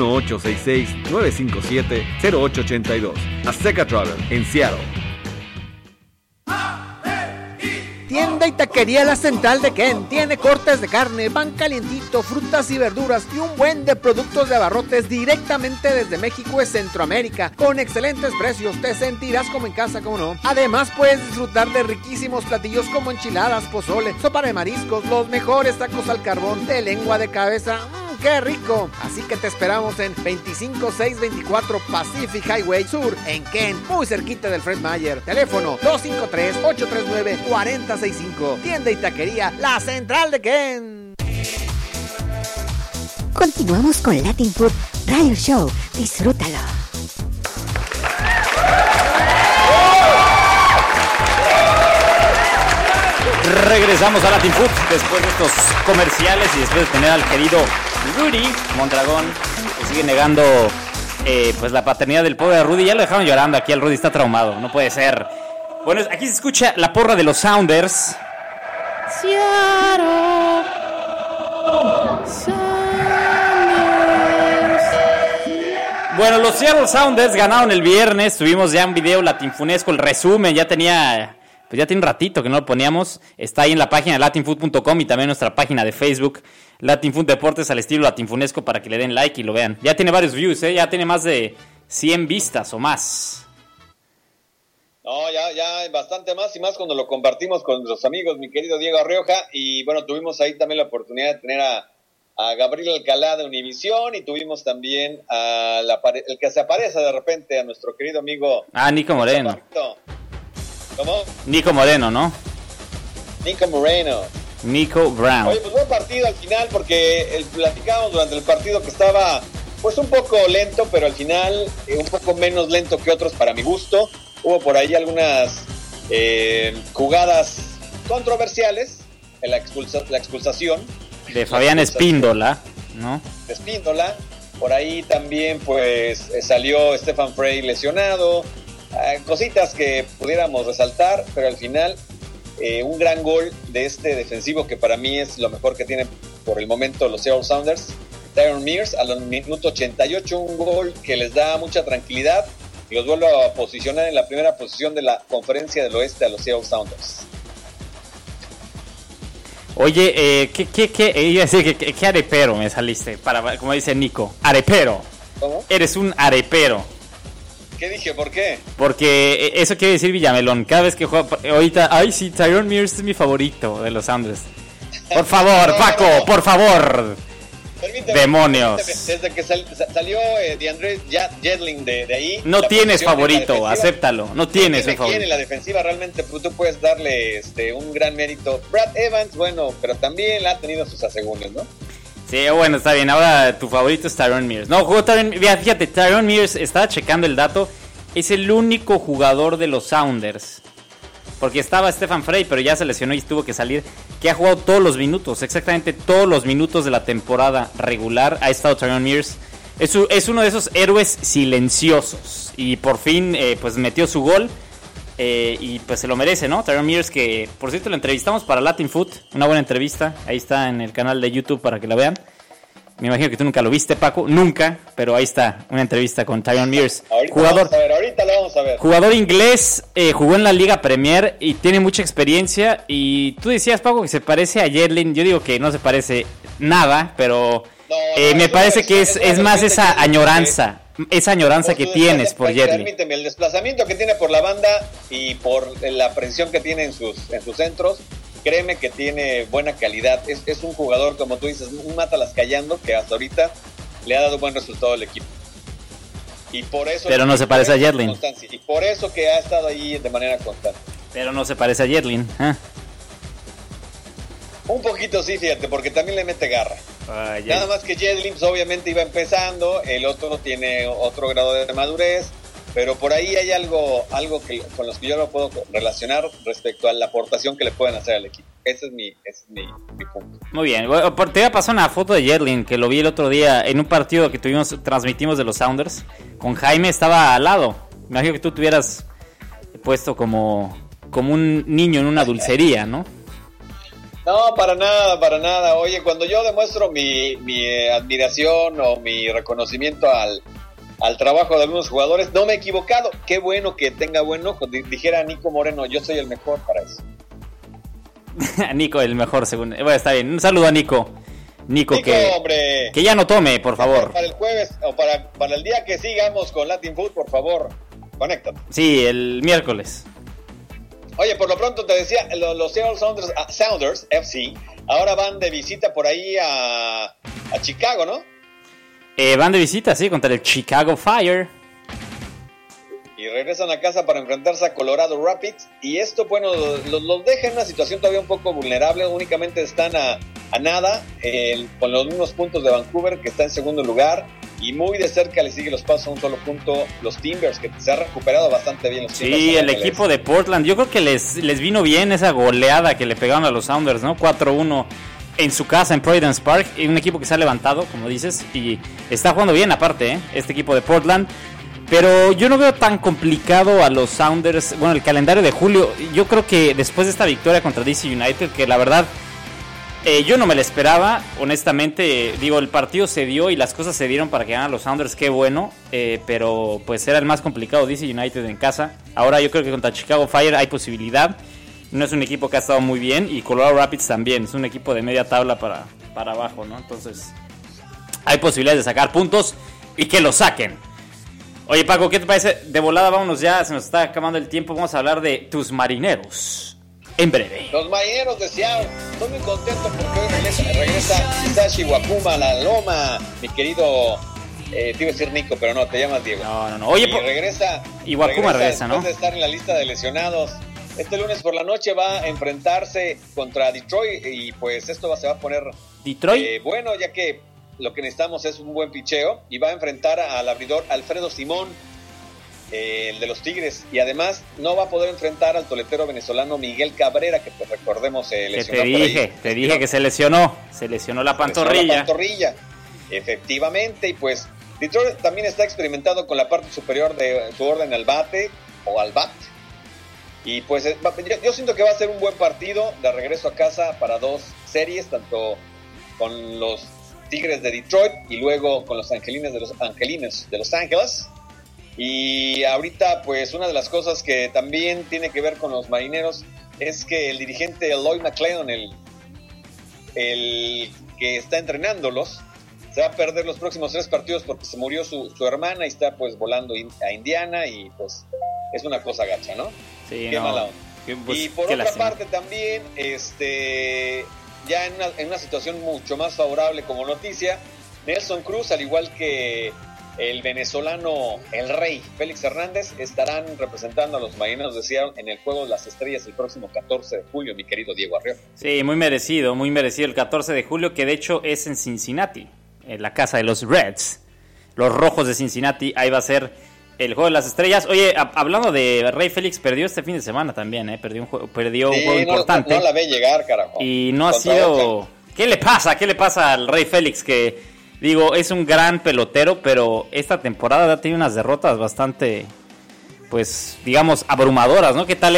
1866-957-0882. Azteca Travel, en Seattle. Tienda y taquería La Central de Ken. Tiene cortes de carne, pan calientito, frutas y verduras y un buen de productos de abarrotes directamente desde México y Centroamérica. Con excelentes precios, te sentirás como en casa, como no. Además, puedes disfrutar de riquísimos platillos como enchiladas, pozole, sopa de mariscos, los mejores tacos al carbón, de lengua de cabeza. ¡Qué rico! Así que te esperamos en 25624 Pacific Highway Sur, en Ken, muy cerquita del Fred Meyer. Teléfono 253-839-4065. Tienda y taquería La Central de Ken. Continuamos con Latin Food Radio Show. Disfrútalo. Regresamos a Latin Food después de estos comerciales y después de tener al querido Rudy Mondragón, que sigue negando pues la paternidad del pobre Rudy. Ya lo dejaron llorando aquí, el Rudy está traumado, no puede ser. Bueno, aquí se escucha la porra de los Sounders. Bueno, los Seattle Sounders ganaron el viernes. Tuvimos ya un video latinfunesco, el resumen. Ya tiene un ratito que no lo poníamos. Está ahí en la página de latinfood.com y también en nuestra página de Facebook, Latinfood Deportes al estilo latinfunesco, para que le den like y lo vean. Ya tiene varios views, ya tiene más de 100 vistas o más. No, ya bastante más, y más cuando lo compartimos con nuestros amigos, mi querido Diego Arrioja. Y bueno, tuvimos ahí también la oportunidad de tener a Gabriel Alcalá de Univisión, y tuvimos también el que se aparece de repente, a nuestro querido amigo Nico Moreno. ¿Cómo? Nico Moreno, ¿no? Nico Moreno. Nico Brown. Oye, pues buen partido al final, porque platicábamos durante el partido que estaba pues un poco lento, pero al final un poco menos lento que otros para mi gusto. Hubo por ahí algunas jugadas controversiales en la expulsación de Fabián Espíndola, ¿no? De Espíndola. Por ahí también pues salió Stefan Frey lesionado. Cositas que pudiéramos resaltar, pero al final un gran gol de este defensivo, que para mí es lo mejor que tienen por el momento los Seattle Sounders, Tyron Mears, a los minutos 88, un gol que les da mucha tranquilidad y los vuelve a posicionar en la primera posición de la Conferencia del Oeste a los Seattle Sounders. Oye, ¿qué arepero me saliste? Como dice Nico, arepero. ¿Cómo? Eres un arepero. ¿Qué dije? ¿Por qué? Porque eso quiere decir Villamelón. Cada vez que juega, ahorita, sí, Tyron Mears es mi favorito de los Sounders. Por favor, Paco, por favor. Permíteme, demonios. Desde que salió DeAndre Jedling de ahí. No tienes favorito, acéptalo. No tienes un favorito. En la defensiva realmente tú puedes darle un gran mérito. Brad Evans, bueno, pero también ha tenido sus asegúnes, ¿no? Sí, bueno, está bien. Ahora tu favorito es Tyron Mears. No, jugó fíjate, Tyron Mears, estaba checando el dato. Es el único jugador de los Sounders, porque estaba Stefan Frey, pero ya se lesionó y tuvo que salir, que ha jugado todos los minutos, exactamente todos los minutos de la temporada regular. Ha estado Tyron Mears. Es uno de esos héroes silenciosos. Y por fin pues metió su gol. Y pues se lo merece, ¿no? Tyron Mears, que por cierto lo entrevistamos para Latin Food. Una buena entrevista. Ahí está en el canal de YouTube para que la vean. Me imagino que tú nunca lo viste, Paco. Nunca, pero ahí está una entrevista con Tyron Mears. Ahorita lo vamos a ver. Jugador inglés, jugó en la Liga Premier y tiene mucha experiencia. Y tú decías, Paco, que se parece a Jedlin. Yo digo que no se parece nada, pero me parece que es más esa añoranza. Esa añoranza que tienes por Jedlin. Permíteme, el desplazamiento que tiene por la banda y por la precisión que tiene en sus centros, créeme que tiene buena calidad. Es un jugador, como tú dices, un mátalas callando, que hasta ahorita le ha dado buen resultado al equipo. Y por eso. Pero no se parece a Jedlin. Y por eso que ha estado ahí de manera constante. Pero no se parece a Jedlin. Un poquito sí, fíjate, porque también le mete garra. Nada más que Jedlin pues, obviamente iba empezando, el otro tiene otro grado de madurez, pero por ahí hay algo con los que yo lo puedo relacionar respecto a la aportación que le pueden hacer al equipo. Ese es mi punto. Muy bien, te voy a pasar una foto de Jedlin, que lo vi el otro día en un partido que transmitimos de los Sounders. Con Jaime estaba al lado. Me imagino que tú te hubieras puesto como un niño en una dulcería, ¿no? No, para nada. Oye, cuando yo demuestro mi admiración o mi reconocimiento al trabajo de algunos jugadores, no me he equivocado. Qué bueno que tenga buen ojo. Dijera Nico Moreno, yo soy el mejor para eso. Nico, el mejor, según. Bueno, está bien. Un saludo a Nico. Nico, hombre. Que ya no tome, por favor. Para el jueves o para el día que sigamos con Latin Food, por favor, conéctate. Sí, el miércoles. Oye, por lo pronto te decía, los Seattle Sounders FC ahora van de visita por ahí a Chicago, ¿no? Van de visita, sí, contra el Chicago Fire. Y regresan a casa para enfrentarse a Colorado Rapids. Y esto, bueno, los deja en una situación todavía un poco vulnerable. Únicamente están a a nada, con los mismos puntos de Vancouver, que está en segundo lugar, y muy de cerca le sigue los pasos a un solo punto los Timbers, que se ha recuperado bastante bien los Timbers. Sí, el equipo de Portland, yo creo que les vino bien esa goleada que le pegaron a los Sounders, ¿no? 4-1 en su casa en Providence Park, y un equipo que se ha levantado, como dices, y está jugando bien aparte, este equipo de Portland. Pero yo no veo tan complicado a los Sounders. Bueno, el calendario de julio, yo creo que después de esta victoria contra DC United, que la verdad yo no me la esperaba, honestamente. Digo, el partido se dio y las cosas se dieron para que ganaran los Sounders, qué bueno. Pero pues era el más complicado, DC United en casa. Ahora yo creo que contra Chicago Fire hay posibilidad. No es un equipo que ha estado muy bien, y Colorado Rapids también, es un equipo de media tabla para abajo, ¿no? Entonces hay posibilidades de sacar puntos y que lo saquen. Oye, Paco, ¿qué te parece? De volada, vámonos ya, se nos está acabando el tiempo. Vamos a hablar de tus Marineros en breve. Los Marineros de Seattle, estoy muy contento porque hoy regresa Hisashi Iwakuma a la loma, mi querido, te iba a decir Nico, pero no, te llamas Diego. No. Oye, regresa Iwakuma regresa, ¿no? Después de estar en la lista de lesionados. Este lunes por la noche va a enfrentarse contra Detroit, y pues esto se va a poner Detroit. Bueno, ya que lo que necesitamos es un buen picheo, y va a enfrentar al abridor Alfredo Simón, el de los Tigres, y además no va a poder enfrentar al toletero venezolano Miguel Cabrera, que pues recordemos se lesionó. Te dije que se lesionó la pantorrilla. Efectivamente, y pues Detroit también está experimentando con la parte superior de su orden al bate o al bat, y pues yo siento que va a ser un buen partido de regreso a casa para dos series, tanto con los Tigres de Detroit y luego con los Angelinos de Los Ángeles. Y ahorita pues una de las cosas que también tiene que ver con los Marineros es que el dirigente Lloyd McClellan, el que está entrenándolos, se va a perder los próximos 3 partidos porque se murió su hermana y está pues volando a Indiana, y pues es una cosa gacha, ¿no? Sí, qué mala onda. Pues, y por otra parte también, ya en una situación mucho más favorable como noticia, Nelson Cruz, al igual que el venezolano El Rey Félix Hernández, estarán representando a los Marineros de Seattle en el Juego de las Estrellas el próximo 14 de julio, mi querido Diego Arreo. Sí, muy merecido el 14 de julio, que de hecho es en Cincinnati, en la casa de los Reds, los Rojos de Cincinnati. Ahí va a ser el Juego de las Estrellas. Oye, hablando de Rey Félix, perdió este fin de semana también, perdió un juego importante. No la ve llegar, carajo. Y no ha sido... ¿Qué le pasa al Rey Félix? Que, digo, es un gran pelotero, pero esta temporada ha tenido unas derrotas bastante, pues, digamos, abrumadoras, ¿no? ¿Qué tal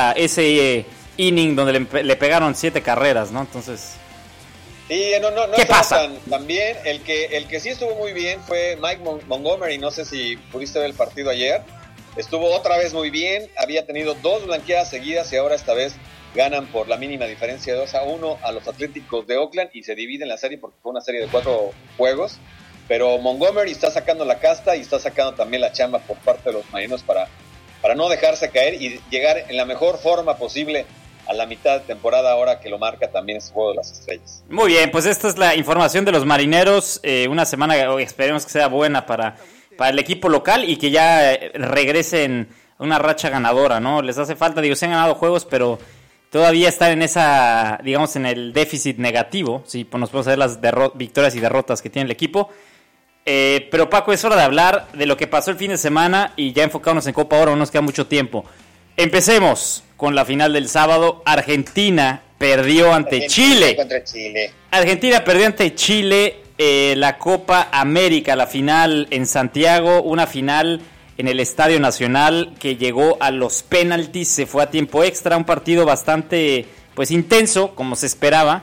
ese inning donde le pegaron 7 carreras, ¿no? Entonces... Sí, no ¿qué pasa? Tan bien. El que sí estuvo muy bien fue Mike Montgomery. No sé si pudiste ver el partido ayer. Estuvo otra vez muy bien. Había tenido 2 blanqueadas seguidas y ahora esta vez ganan por la mínima diferencia de 2-1 a los Atléticos de Oakland, y se dividen la serie porque fue una serie de 4 juegos. Pero Montgomery está sacando la casta y está sacando también la chamba por parte de los Marineros para no dejarse caer y llegar en la mejor forma posible a la mitad de temporada, ahora que lo marca también ese Juego de las Estrellas. Muy bien, pues esta es la información de los Marineros. Una semana, esperemos que sea buena para el equipo local y que ya regresen una racha ganadora, ¿no? Les hace falta, digo, se han ganado juegos, pero todavía están en esa, digamos, en el déficit negativo. Sí, pues nos podemos ver las victorias y derrotas que tiene el equipo. Pero Paco, es hora de hablar de lo que pasó el fin de semana y ya enfocarnos en Copa Oro, no nos queda mucho tiempo. Empecemos con la final del sábado. Argentina perdió ante Chile. Argentina perdió ante Chile la Copa América, la final en Santiago, una final en el Estadio Nacional que llegó a los penaltis, se fue a tiempo extra, un partido bastante pues intenso, como se esperaba,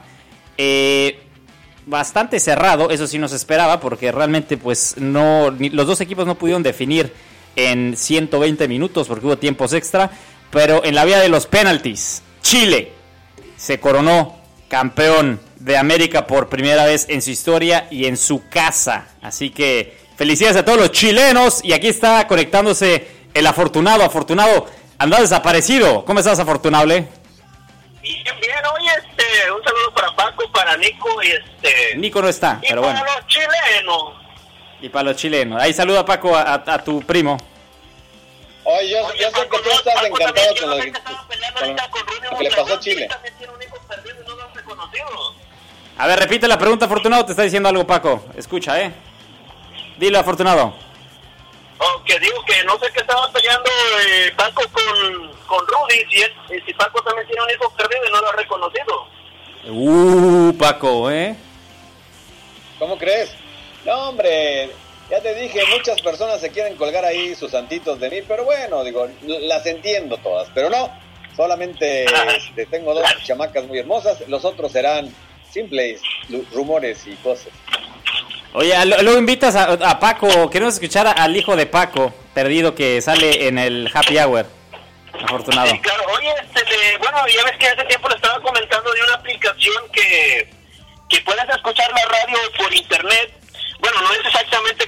bastante cerrado, eso sí nos esperaba, porque realmente pues los dos equipos no pudieron definir en 120 minutos porque hubo tiempos extra, pero en la vía de los penaltis, Chile se coronó campeón de América por primera vez en su historia y en su casa. Así que felicidades a todos los chilenos. Y aquí está conectándose el Afortunado. Afortunado, andás desaparecido. ¿Cómo estás, Afortunable? Bien, oye, un saludo para Paco, para Nico y Nico no está, pero bueno. Y para los chilenos. Y para los chilenos. Ahí saluda, Paco, a tu primo. Oye, yo sé que tú estás Paco encantado con lo que le pasó a Chile. A ver, repite la pregunta, Afortunado. Te está diciendo algo, Paco. Escucha, Dilo, Afortunado. Que digo que no sé qué estaba peleando Paco con Rudy. Si Paco también tiene un hijo perdido y no lo ha reconocido. Paco, ¿Cómo crees? No, hombre, ya te dije, muchas personas se quieren colgar ahí sus santitos de mí, pero bueno, digo, las entiendo todas, pero no, solamente tengo 2 chamacas muy hermosas, los otros serán simples rumores y cosas. Oye, luego invitas a Paco, queremos escuchar al hijo de Paco, perdido, que sale en el Happy Hour. Afortunado. Sí, claro. Oye, bueno, ya ves que hace tiempo le estaba comentando de una aplicación que puedes escuchar la radio por internet. Bueno, no es exactamente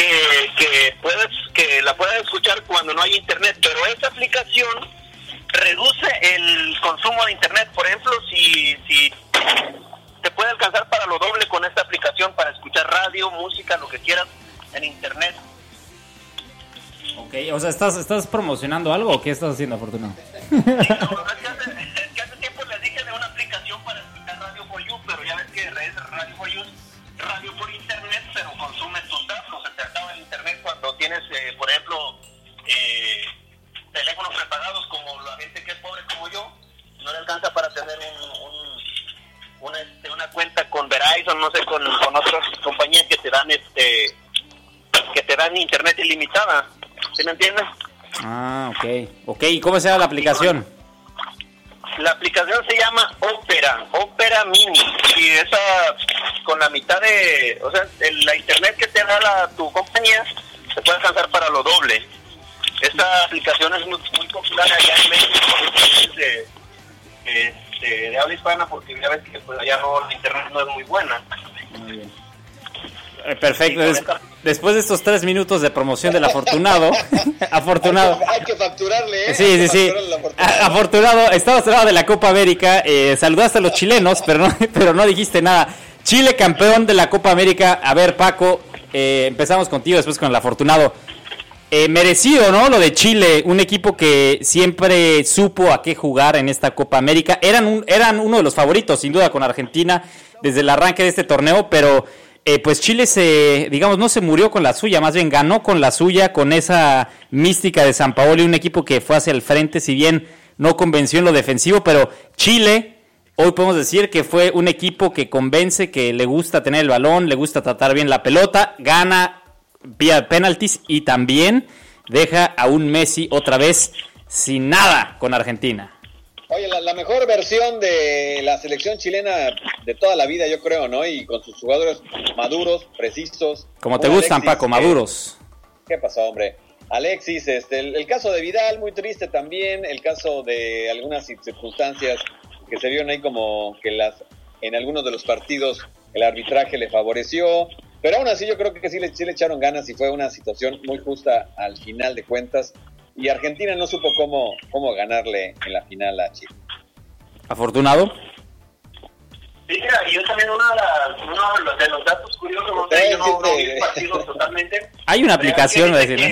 que la puedas escuchar cuando no hay internet, pero esta aplicación reduce el consumo de internet. Por ejemplo, si te puede alcanzar para lo doble con esta aplicación para escuchar radio, música, lo que quieras en internet. Ok, o sea, ¿estás promocionando algo o qué estás haciendo, Afortunado? Sí, no, es que hace tiempo les dije de una aplicación para escuchar Radio for You, pero ya ves que Radio for You es radio por internet, pero consume tus datos. Se te acaba el internet cuando tienes, por ejemplo, teléfonos prepagados, como la gente que es pobre como yo, no le alcanza para tener una cuenta con Verizon, no sé, con otras compañías que te dan internet ilimitada. ¿Sí me entiendes? Ok, ¿y cómo se llama la aplicación? La aplicación se llama Opera Mini, y esa con la mitad de, o sea, la internet que te da tu compañía se puede alcanzar para lo doble. Esta aplicación es muy popular allá en México, de habla hispana, porque ya ves que pues, allá la internet no es muy buena. Muy bien. Perfecto. Después de estos 3 minutos de promoción del Afortunado, hay que facturarle, Sí. Afortunado, estabas hablando de la Copa América, saludaste a los chilenos, pero no dijiste nada. Chile campeón de la Copa América. A ver, Paco, empezamos contigo, después con el Afortunado. Merecido, ¿no? Lo de Chile, un equipo que siempre supo a qué jugar en esta Copa América. Eran uno de los favoritos, sin duda, con Argentina desde el arranque de este torneo, pero pues Chile no se murió con la suya, más bien ganó con la suya, con esa mística de Sampaoli, un equipo que fue hacia el frente, si bien no convenció en lo defensivo, pero Chile, hoy podemos decir que fue un equipo que convence, que le gusta tener el balón, le gusta tratar bien la pelota, gana vía penaltis y también deja a un Messi otra vez sin nada con Argentina. Oye, la mejor versión de la selección chilena de toda la vida, yo creo, ¿no? Y con sus jugadores maduros, precisos. Como te gustan, Alexis, Paco, maduros. ¿Qué pasó, hombre? Alexis, el caso de Vidal, muy triste también. El caso de algunas circunstancias que se vieron ahí como que en algunos de los partidos el arbitraje le favoreció. Pero aún así yo creo que sí le echaron ganas y fue una situación muy justa al final de cuentas. Y Argentina no supo cómo ganarle en la final a Chile. ¿Afortunado? Sí, mira, yo también uno de los datos curiosos, no vi el partido totalmente. Hay una aplicación, voy a decir,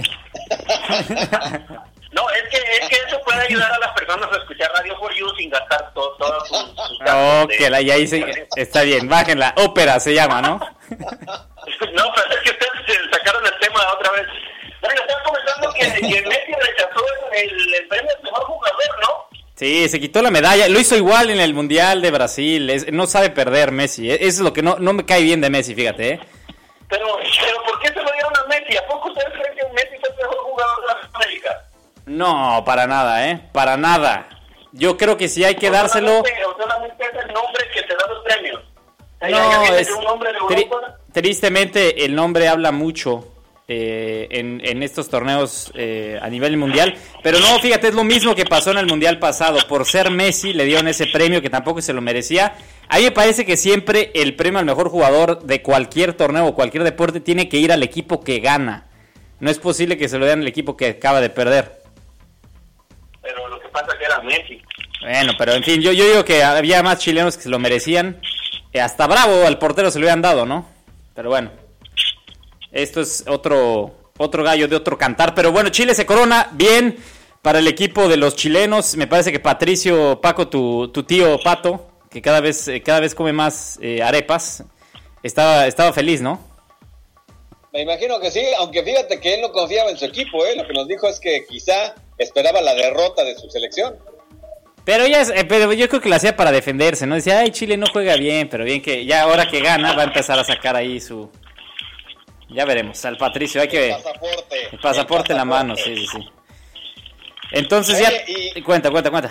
No, es que eso puede ayudar a las personas a escuchar Radio for You sin gastar todas sus datos. Y ahí está bien, bájenla. Ópera se llama, ¿no? No, pero es que ustedes sacaron el tema otra vez. Bueno, estaba comentando que Messi rechazó el premio de mejor jugador, ¿no? Sí, se quitó la medalla. Lo hizo igual en el Mundial de Brasil. No sabe perder Messi. Eso es lo que no me cae bien de Messi, fíjate. Pero ¿por qué se lo dieron a Messi? ¿A poco ustedes creen que Messi fue el mejor jugador de la América? No, para nada, para nada. Yo creo que sí hay que dárselo. Solamente es el nombre que te da los premios. No, un nombre de tristemente el nombre habla mucho en estos torneos a nivel mundial. Pero no, fíjate, es lo mismo que pasó en el Mundial pasado. Por ser Messi le dieron ese premio que tampoco se lo merecía. A mí me parece que siempre el premio al mejor jugador de cualquier torneo o cualquier deporte tiene que ir al equipo que gana. No es posible que se lo den al equipo que acaba de perder. Pero lo que pasa es que era Messi. Bueno, pero en fin, yo digo que había más chilenos que se lo merecían. Hasta Bravo al portero se lo habían dado, ¿no? Pero bueno, esto es otro gallo de otro cantar. Pero bueno, Chile se corona bien para el equipo de los chilenos. Me parece que Patricio, Paco, tu tío Pato, que cada vez come más arepas, estaba feliz, ¿no? Me imagino que sí, aunque fíjate que él no confiaba en su equipo, Lo que nos dijo es que quizá esperaba la derrota de su selección. Pero yo creo que lo hacía para defenderse, ¿no? Decía, ay, Chile no juega bien, pero bien que ya ahora que gana va a empezar a sacar ahí su... Ya veremos, al Patricio, hay que ver. El pasaporte en la mano, sí. Entonces cuenta.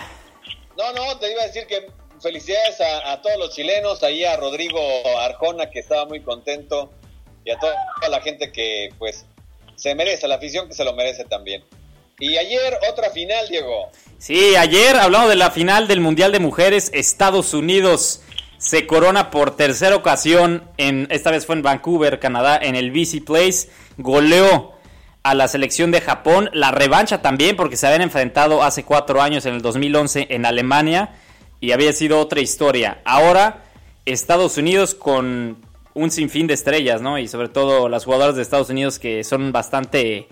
No, te iba a decir que felicidades a todos los chilenos, ahí a Rodrigo Arjona, que estaba muy contento, y a toda la gente que, pues, se merece, a la afición que se lo merece también. Y ayer otra final, Diego. Sí, ayer hablamos de la final del Mundial de Mujeres. Estados Unidos se corona por tercera ocasión, esta vez fue en Vancouver, Canadá, en el BC Place. Goleó a la selección de Japón. La revancha también, porque se habían enfrentado hace 4 años, en el 2011, en Alemania, y había sido otra historia. Ahora, Estados Unidos con un sinfín de estrellas, ¿no? Y sobre todo las jugadoras de Estados Unidos que son bastante...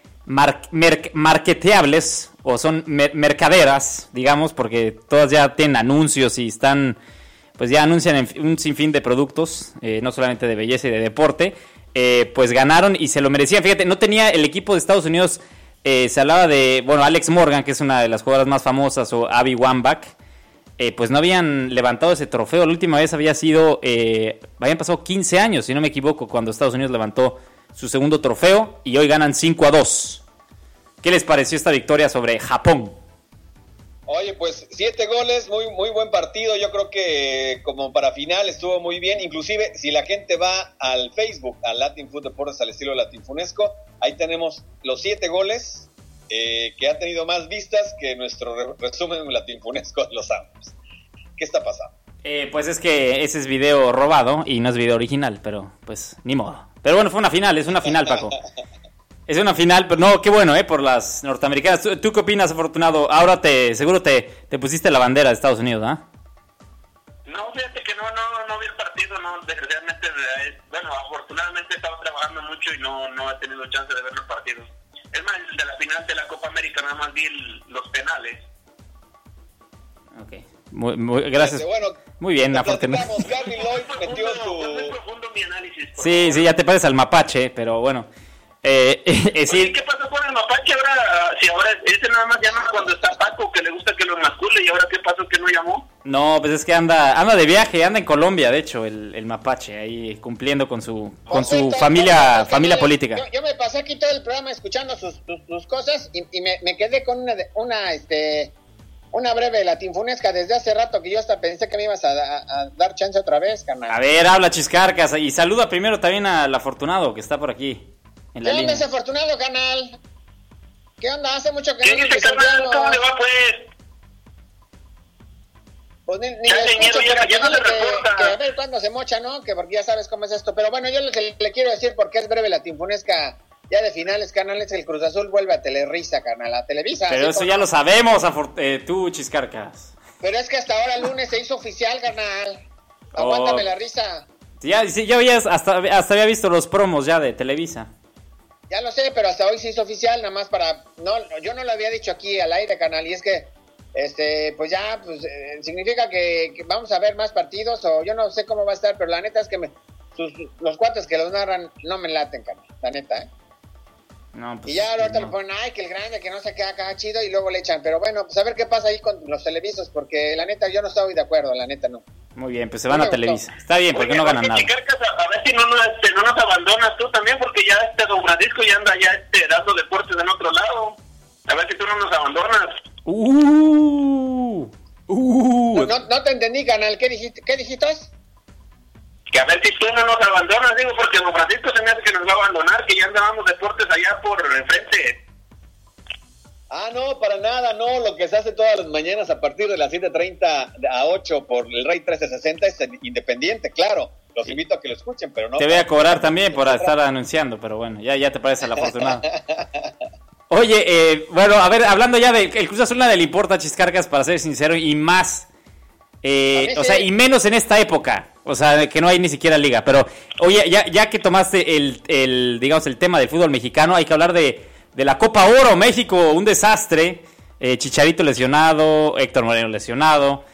marketeables, o son mercaderas, digamos, porque todas ya tienen anuncios y están, pues ya anuncian un sinfín de productos, no solamente de belleza y de deporte, pues ganaron y se lo merecían. Fíjate, no tenía el equipo de Estados Unidos, se hablaba de, Alex Morgan, que es una de las jugadoras más famosas, o Abby Wambach, pues no habían levantado ese trofeo. La última vez habían pasado 15 años, si no me equivoco, cuando Estados Unidos levantó su segundo trofeo, y hoy ganan 5-2. ¿Qué les pareció esta victoria sobre Japón? Oye, pues 7 goles, muy buen partido. Yo creo que como para final estuvo muy bien. Inclusive, si la gente va al Facebook, a Latin Food Deportes al estilo Latinfunesco, ahí tenemos los 7 goles que ha tenido más vistas que nuestro resumen Latinfunesco de los ambos. ¿Qué está pasando? Pues es que ese es video robado y no es video original, pero pues ni modo. Pero bueno, es una final, Paco. Es una final, pero no, qué bueno, por las norteamericanas. ¿Tú qué opinas, afortunado? Ahora seguro te pusiste la bandera de Estados Unidos, ¿ah? No, fíjate que no vi el partido, no, desgraciadamente, bueno, afortunadamente estaba trabajando mucho y no he tenido chance de ver los partidos. Es más, de la final de la Copa América nada más vi los penales. Ok, muy gracias. Bueno, muy bien, afortunadamente. Gary Lloyd metió su... Muy profundo mi análisis. Sí, ya te pareces al mapache, pero bueno. Oye, ¿qué pasó con el mapache ahora? Si ahora ese nada más llama cuando está Paco, que le gusta que lo mascule, y ahora ¿qué pasó que no llamó? No, pues es que anda de viaje, anda en Colombia, de hecho, el mapache, ahí cumpliendo con su familia política. Yo me pasé aquí todo el programa escuchando sus cosas y me quedé con una breve latinfunesca desde hace rato, que yo hasta pensé que me ibas a dar chance otra vez, carnal. A ver, habla, Chiscarcas, y saluda primero también al afortunado que está por aquí. ¿Qué onda ese afortunado, canal? ¿Qué onda? Hace mucho que no nos canal? ¿Cómo le va, pues? Pues ni le escucho, pero no que a ver cuándo se mocha, ¿no? Que porque ya sabes cómo es esto. Pero bueno, yo le quiero decir porque es breve latinfunesca ya de finales, canales. El Cruz Azul vuelve a Telerisa, canal, a Televisa. Pero eso ya lo sabemos, tú, Chiscarcas. Pero es que hasta ahora el lunes se hizo oficial, canal. Aguántame la risa. Ya hasta había visto los promos ya de Televisa. Ya lo sé, pero hasta hoy se hizo oficial, nada más para... No, yo no lo había dicho aquí al aire, canal, y es que, pues ya, pues significa que vamos a ver más partidos, o yo no sé cómo va a estar, pero la neta es que los cuates que los narran no me laten, canal, la neta, No, pues, y ya ahorita le ponen, ay, que el grande, que no se queda acá chido, y luego le echan, pero bueno, pues a ver qué pasa ahí con los televisos, porque la neta yo no estoy de acuerdo, la neta no. Muy bien, pues se van a Televisa. Está bien, porque no ganan nada. A ver si no nos abandonas tú también, porque ya don Francisco ya anda dando deportes en otro lado. A ver si tú no nos abandonas. No te entendí, canal. ¿Qué dijiste? Que a ver si tú no nos abandonas, digo, porque don Francisco se me hace que nos va a abandonar, que ya andábamos deportes allá por enfrente. Ah, no, para nada, no. Lo que se hace todas las mañanas a partir de las 7:30 a 8 por el Rey 1360 es independiente, claro. Los invito a que lo escuchen, pero no... Te voy a cobrar también por estar anunciando, pero bueno, ya te parece el afortunado. Oye, bueno, a ver, hablando ya del Cruz Azul, nada le importa, Chiscarcas, para ser sincero, y más, o sea, y menos en esta época, o sea, que no hay ni siquiera liga, pero, oye, ya que tomaste digamos, el tema del fútbol mexicano, hay que hablar de la Copa Oro. México, un desastre, Chicharito lesionado, Héctor Moreno lesionado,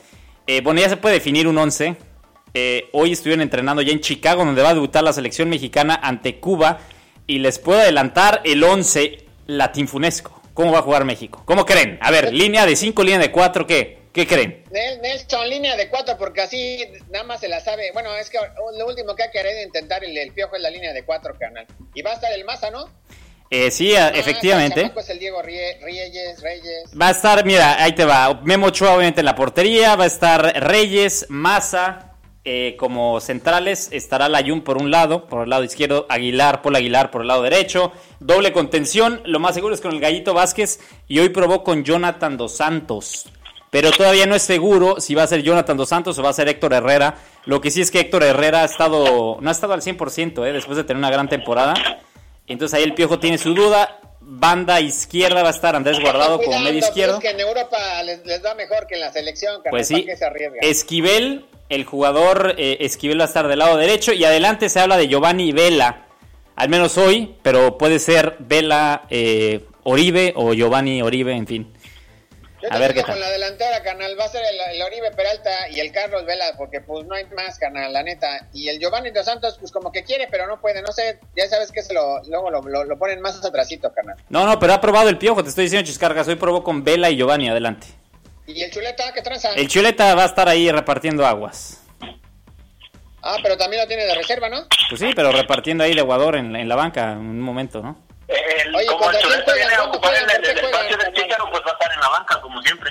Bueno, ya se puede definir un 11. Hoy estuvieron entrenando ya en Chicago, donde va a debutar la selección mexicana ante Cuba. Y les puedo adelantar el 11 latinfunesco. ¿Cómo va a jugar México? ¿Cómo creen? A ver, línea de 5, línea de 4, ¿qué? ¿Qué creen? Nelson, línea de 4, porque así nada más se la sabe. Bueno, es que lo último que ha querido intentar el Piojo es la línea de 4, carnal. Y va a estar el Maza, ¿no? Sí, efectivamente. Es el Diego Reyes. Va a estar, mira, ahí te va. Memo Ochoa obviamente en la portería. Va a estar Reyes, Maza como centrales. Estará Layún por un lado, por el lado izquierdo. Paul Aguilar por el lado derecho. Doble contención. Lo más seguro es con el Gallito Vázquez. Y hoy probó con Jonathan Dos Santos. Pero todavía no es seguro si va a ser Jonathan Dos Santos o va a ser Héctor Herrera. Lo que sí es que Héctor Herrera no ha estado al 100%, después de tener una gran temporada. Entonces ahí el Piojo tiene su duda. Banda izquierda va a estar Andrés Guardado como medio izquierdo. Es que en Europa les va mejor que en la selección, carnal, pues sí. ¿para qué se arriesga? Esquivel, el jugador Esquivel va a estar del lado derecho. Y adelante se habla de Giovanni Vela. Al menos hoy, pero puede ser Vela Oribe o Giovanni Oribe, en fin. Yo a ver qué tal. Con la delantera, carnal, va a ser el Oribe Peralta y el Carlos Vela, porque pues no hay más, carnal, la neta. Y el Giovanni Dos Santos, pues como que quiere, pero no puede, no sé, ya sabes que luego lo ponen más atrasito, carnal. No, pero ha probado el Piojo, te estoy diciendo, Chiscargas, hoy probó con Vela y Giovanni, adelante. ¿Y el Chuleta qué tranza? El Chuleta va a estar ahí repartiendo aguas. Ah, pero también lo tiene de reserva, ¿no? Pues sí, pero repartiendo ahí Leguador en la banca en un momento, ¿no? Oye, como el Chuleta viene a ocupar el espacio de Pícaro, pues va a estar en la banca, como siempre.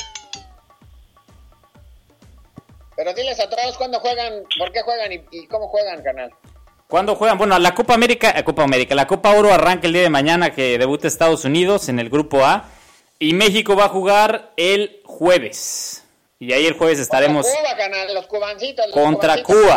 Pero diles a todos cuándo juegan, por qué juegan y cómo juegan, carnal. ¿Cuándo juegan? Bueno, la Copa Oro arranca el día de mañana, que debuta Estados Unidos en el grupo A. Y México va a jugar el jueves. Y ahí el jueves estaremos Cuba, canal, los cubancitos. Contra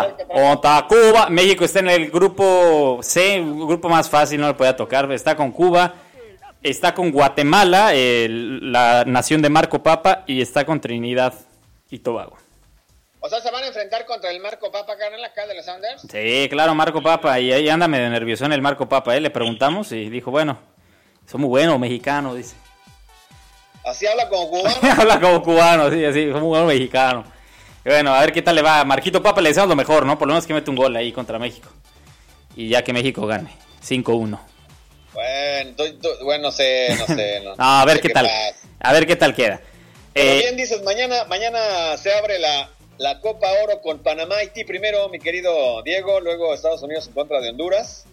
Cuba. México está en el grupo C, un grupo más fácil, no le podía tocar. Está con Cuba, está con Guatemala, la nación de Marco Papa, y está con Trinidad y Tobago. O sea, ¿se van a enfrentar contra el Marco Papa, carnal, acá de los Sounders? Sí, claro, Marco Papa. Y ahí anda medio nervioso en el Marco Papa. Le preguntamos y dijo, bueno, son muy buenos mexicanos, dice. ¿Así habla como cubano? Habla como cubano, sí, así, como un mexicano. Y bueno, a ver qué tal le va. Marquito Papa le deseamos lo mejor, ¿no? Por lo menos que mete un gol ahí contra México. Y ya que México gane, 5-1. Bueno, no sé. No, a ver qué tal. A ver qué tal queda. Pero bien dices, mañana se abre la Copa Oro con Panamá, Haití primero, mi querido Diego, luego Estados Unidos en contra de Honduras.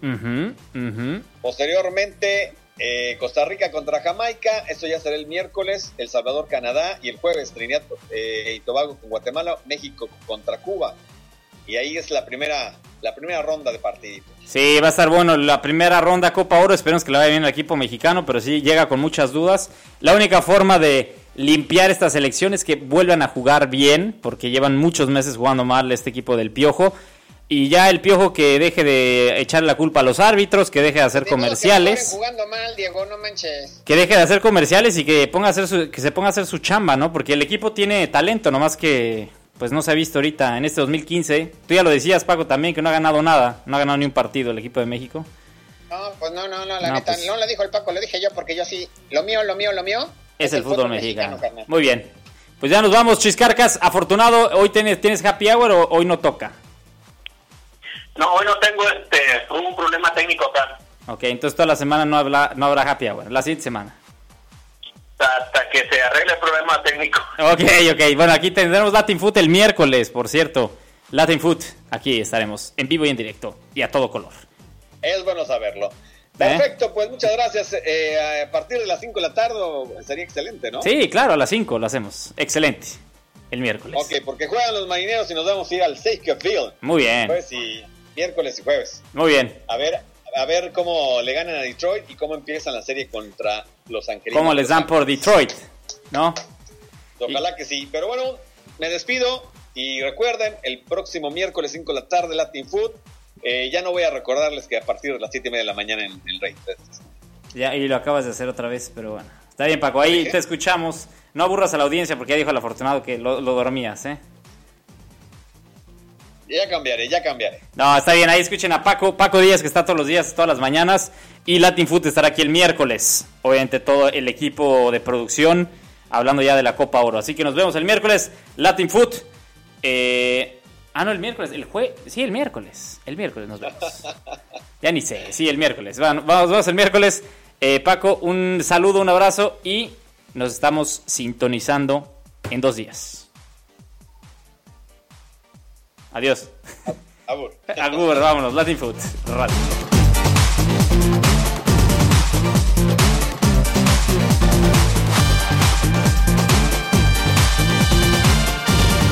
Posteriormente... Costa Rica contra Jamaica, esto ya será el miércoles, El Salvador, Canadá, y el jueves Trinidad y Tobago con Guatemala, México contra Cuba. Y ahí es la primera ronda de partidos. Sí, va a estar bueno la primera ronda Copa Oro, esperemos que le vaya bien al equipo mexicano, pero sí llega con muchas dudas. La única forma de limpiar esta selección es que vuelvan a jugar bien, porque llevan muchos meses jugando mal este equipo del Piojo. Y ya el Piojo que deje de echarle la culpa a los árbitros, que deje de hacer comerciales. Que jugando mal, Diego, no manches. Que deje de hacer comerciales y que se ponga a hacer su chamba, ¿no? Porque el equipo tiene talento, nomás que pues no se ha visto ahorita en este 2015. Tú ya lo decías, Paco, también, que no ha ganado nada, no ha ganado ni un partido el equipo de México. No, pues no, la neta, pues... no lo dijo el Paco, lo dije yo, porque yo sí, lo mío es el fútbol mexicano. Muy bien, pues ya nos vamos, Chiscarcas, afortunado, ¿hoy tienes happy hour o hoy no toca? No, hoy no tengo un problema técnico acá. Ok, entonces toda la semana no habrá happy hour, la siguiente semana. Hasta que se arregle el problema técnico. Ok, bueno, aquí tendremos Latin Food el miércoles, por cierto. Latin Food, aquí estaremos en vivo y en directo y a todo color. Es bueno saberlo. Perfecto, pues muchas gracias. A partir de las 5 de la tarde sería excelente, ¿no? Sí, claro, a las 5 lo hacemos. Excelente. El miércoles. Ok, porque juegan los marineros y nos vamos a ir al Safeco Field. Muy bien. Miércoles y jueves. Muy bien. A ver cómo le ganan a Detroit y cómo empiezan la serie contra los Angelinos. ¿Cómo les dan por Detroit? ¿No? Ojalá que sí. Pero bueno, me despido y recuerden, el próximo miércoles 5 de la tarde Latin Food. Ya no voy a recordarles que a partir de las 7:30 de la mañana en el Rey. Ya, y lo acabas de hacer otra vez, pero bueno. Está bien, Paco, ahí te escuchamos. No aburras a la audiencia porque ya dijo el afortunado que lo dormías, ¿eh? Ya cambiaré. No, está bien, ahí escuchen a Paco Díaz, que está todos los días, todas las mañanas, y Latin Food estará aquí el miércoles. Obviamente todo el equipo de producción, hablando ya de la Copa Oro. Así que nos vemos el miércoles, Latin Food, No, el miércoles. Sí, el miércoles. El miércoles nos vemos. Ya ni sé. Sí, el miércoles. Vamos el miércoles. Paco, un saludo, un abrazo y nos estamos sintonizando en 2 días. Adiós. Agur. Agur, vámonos. Latin Food Radio.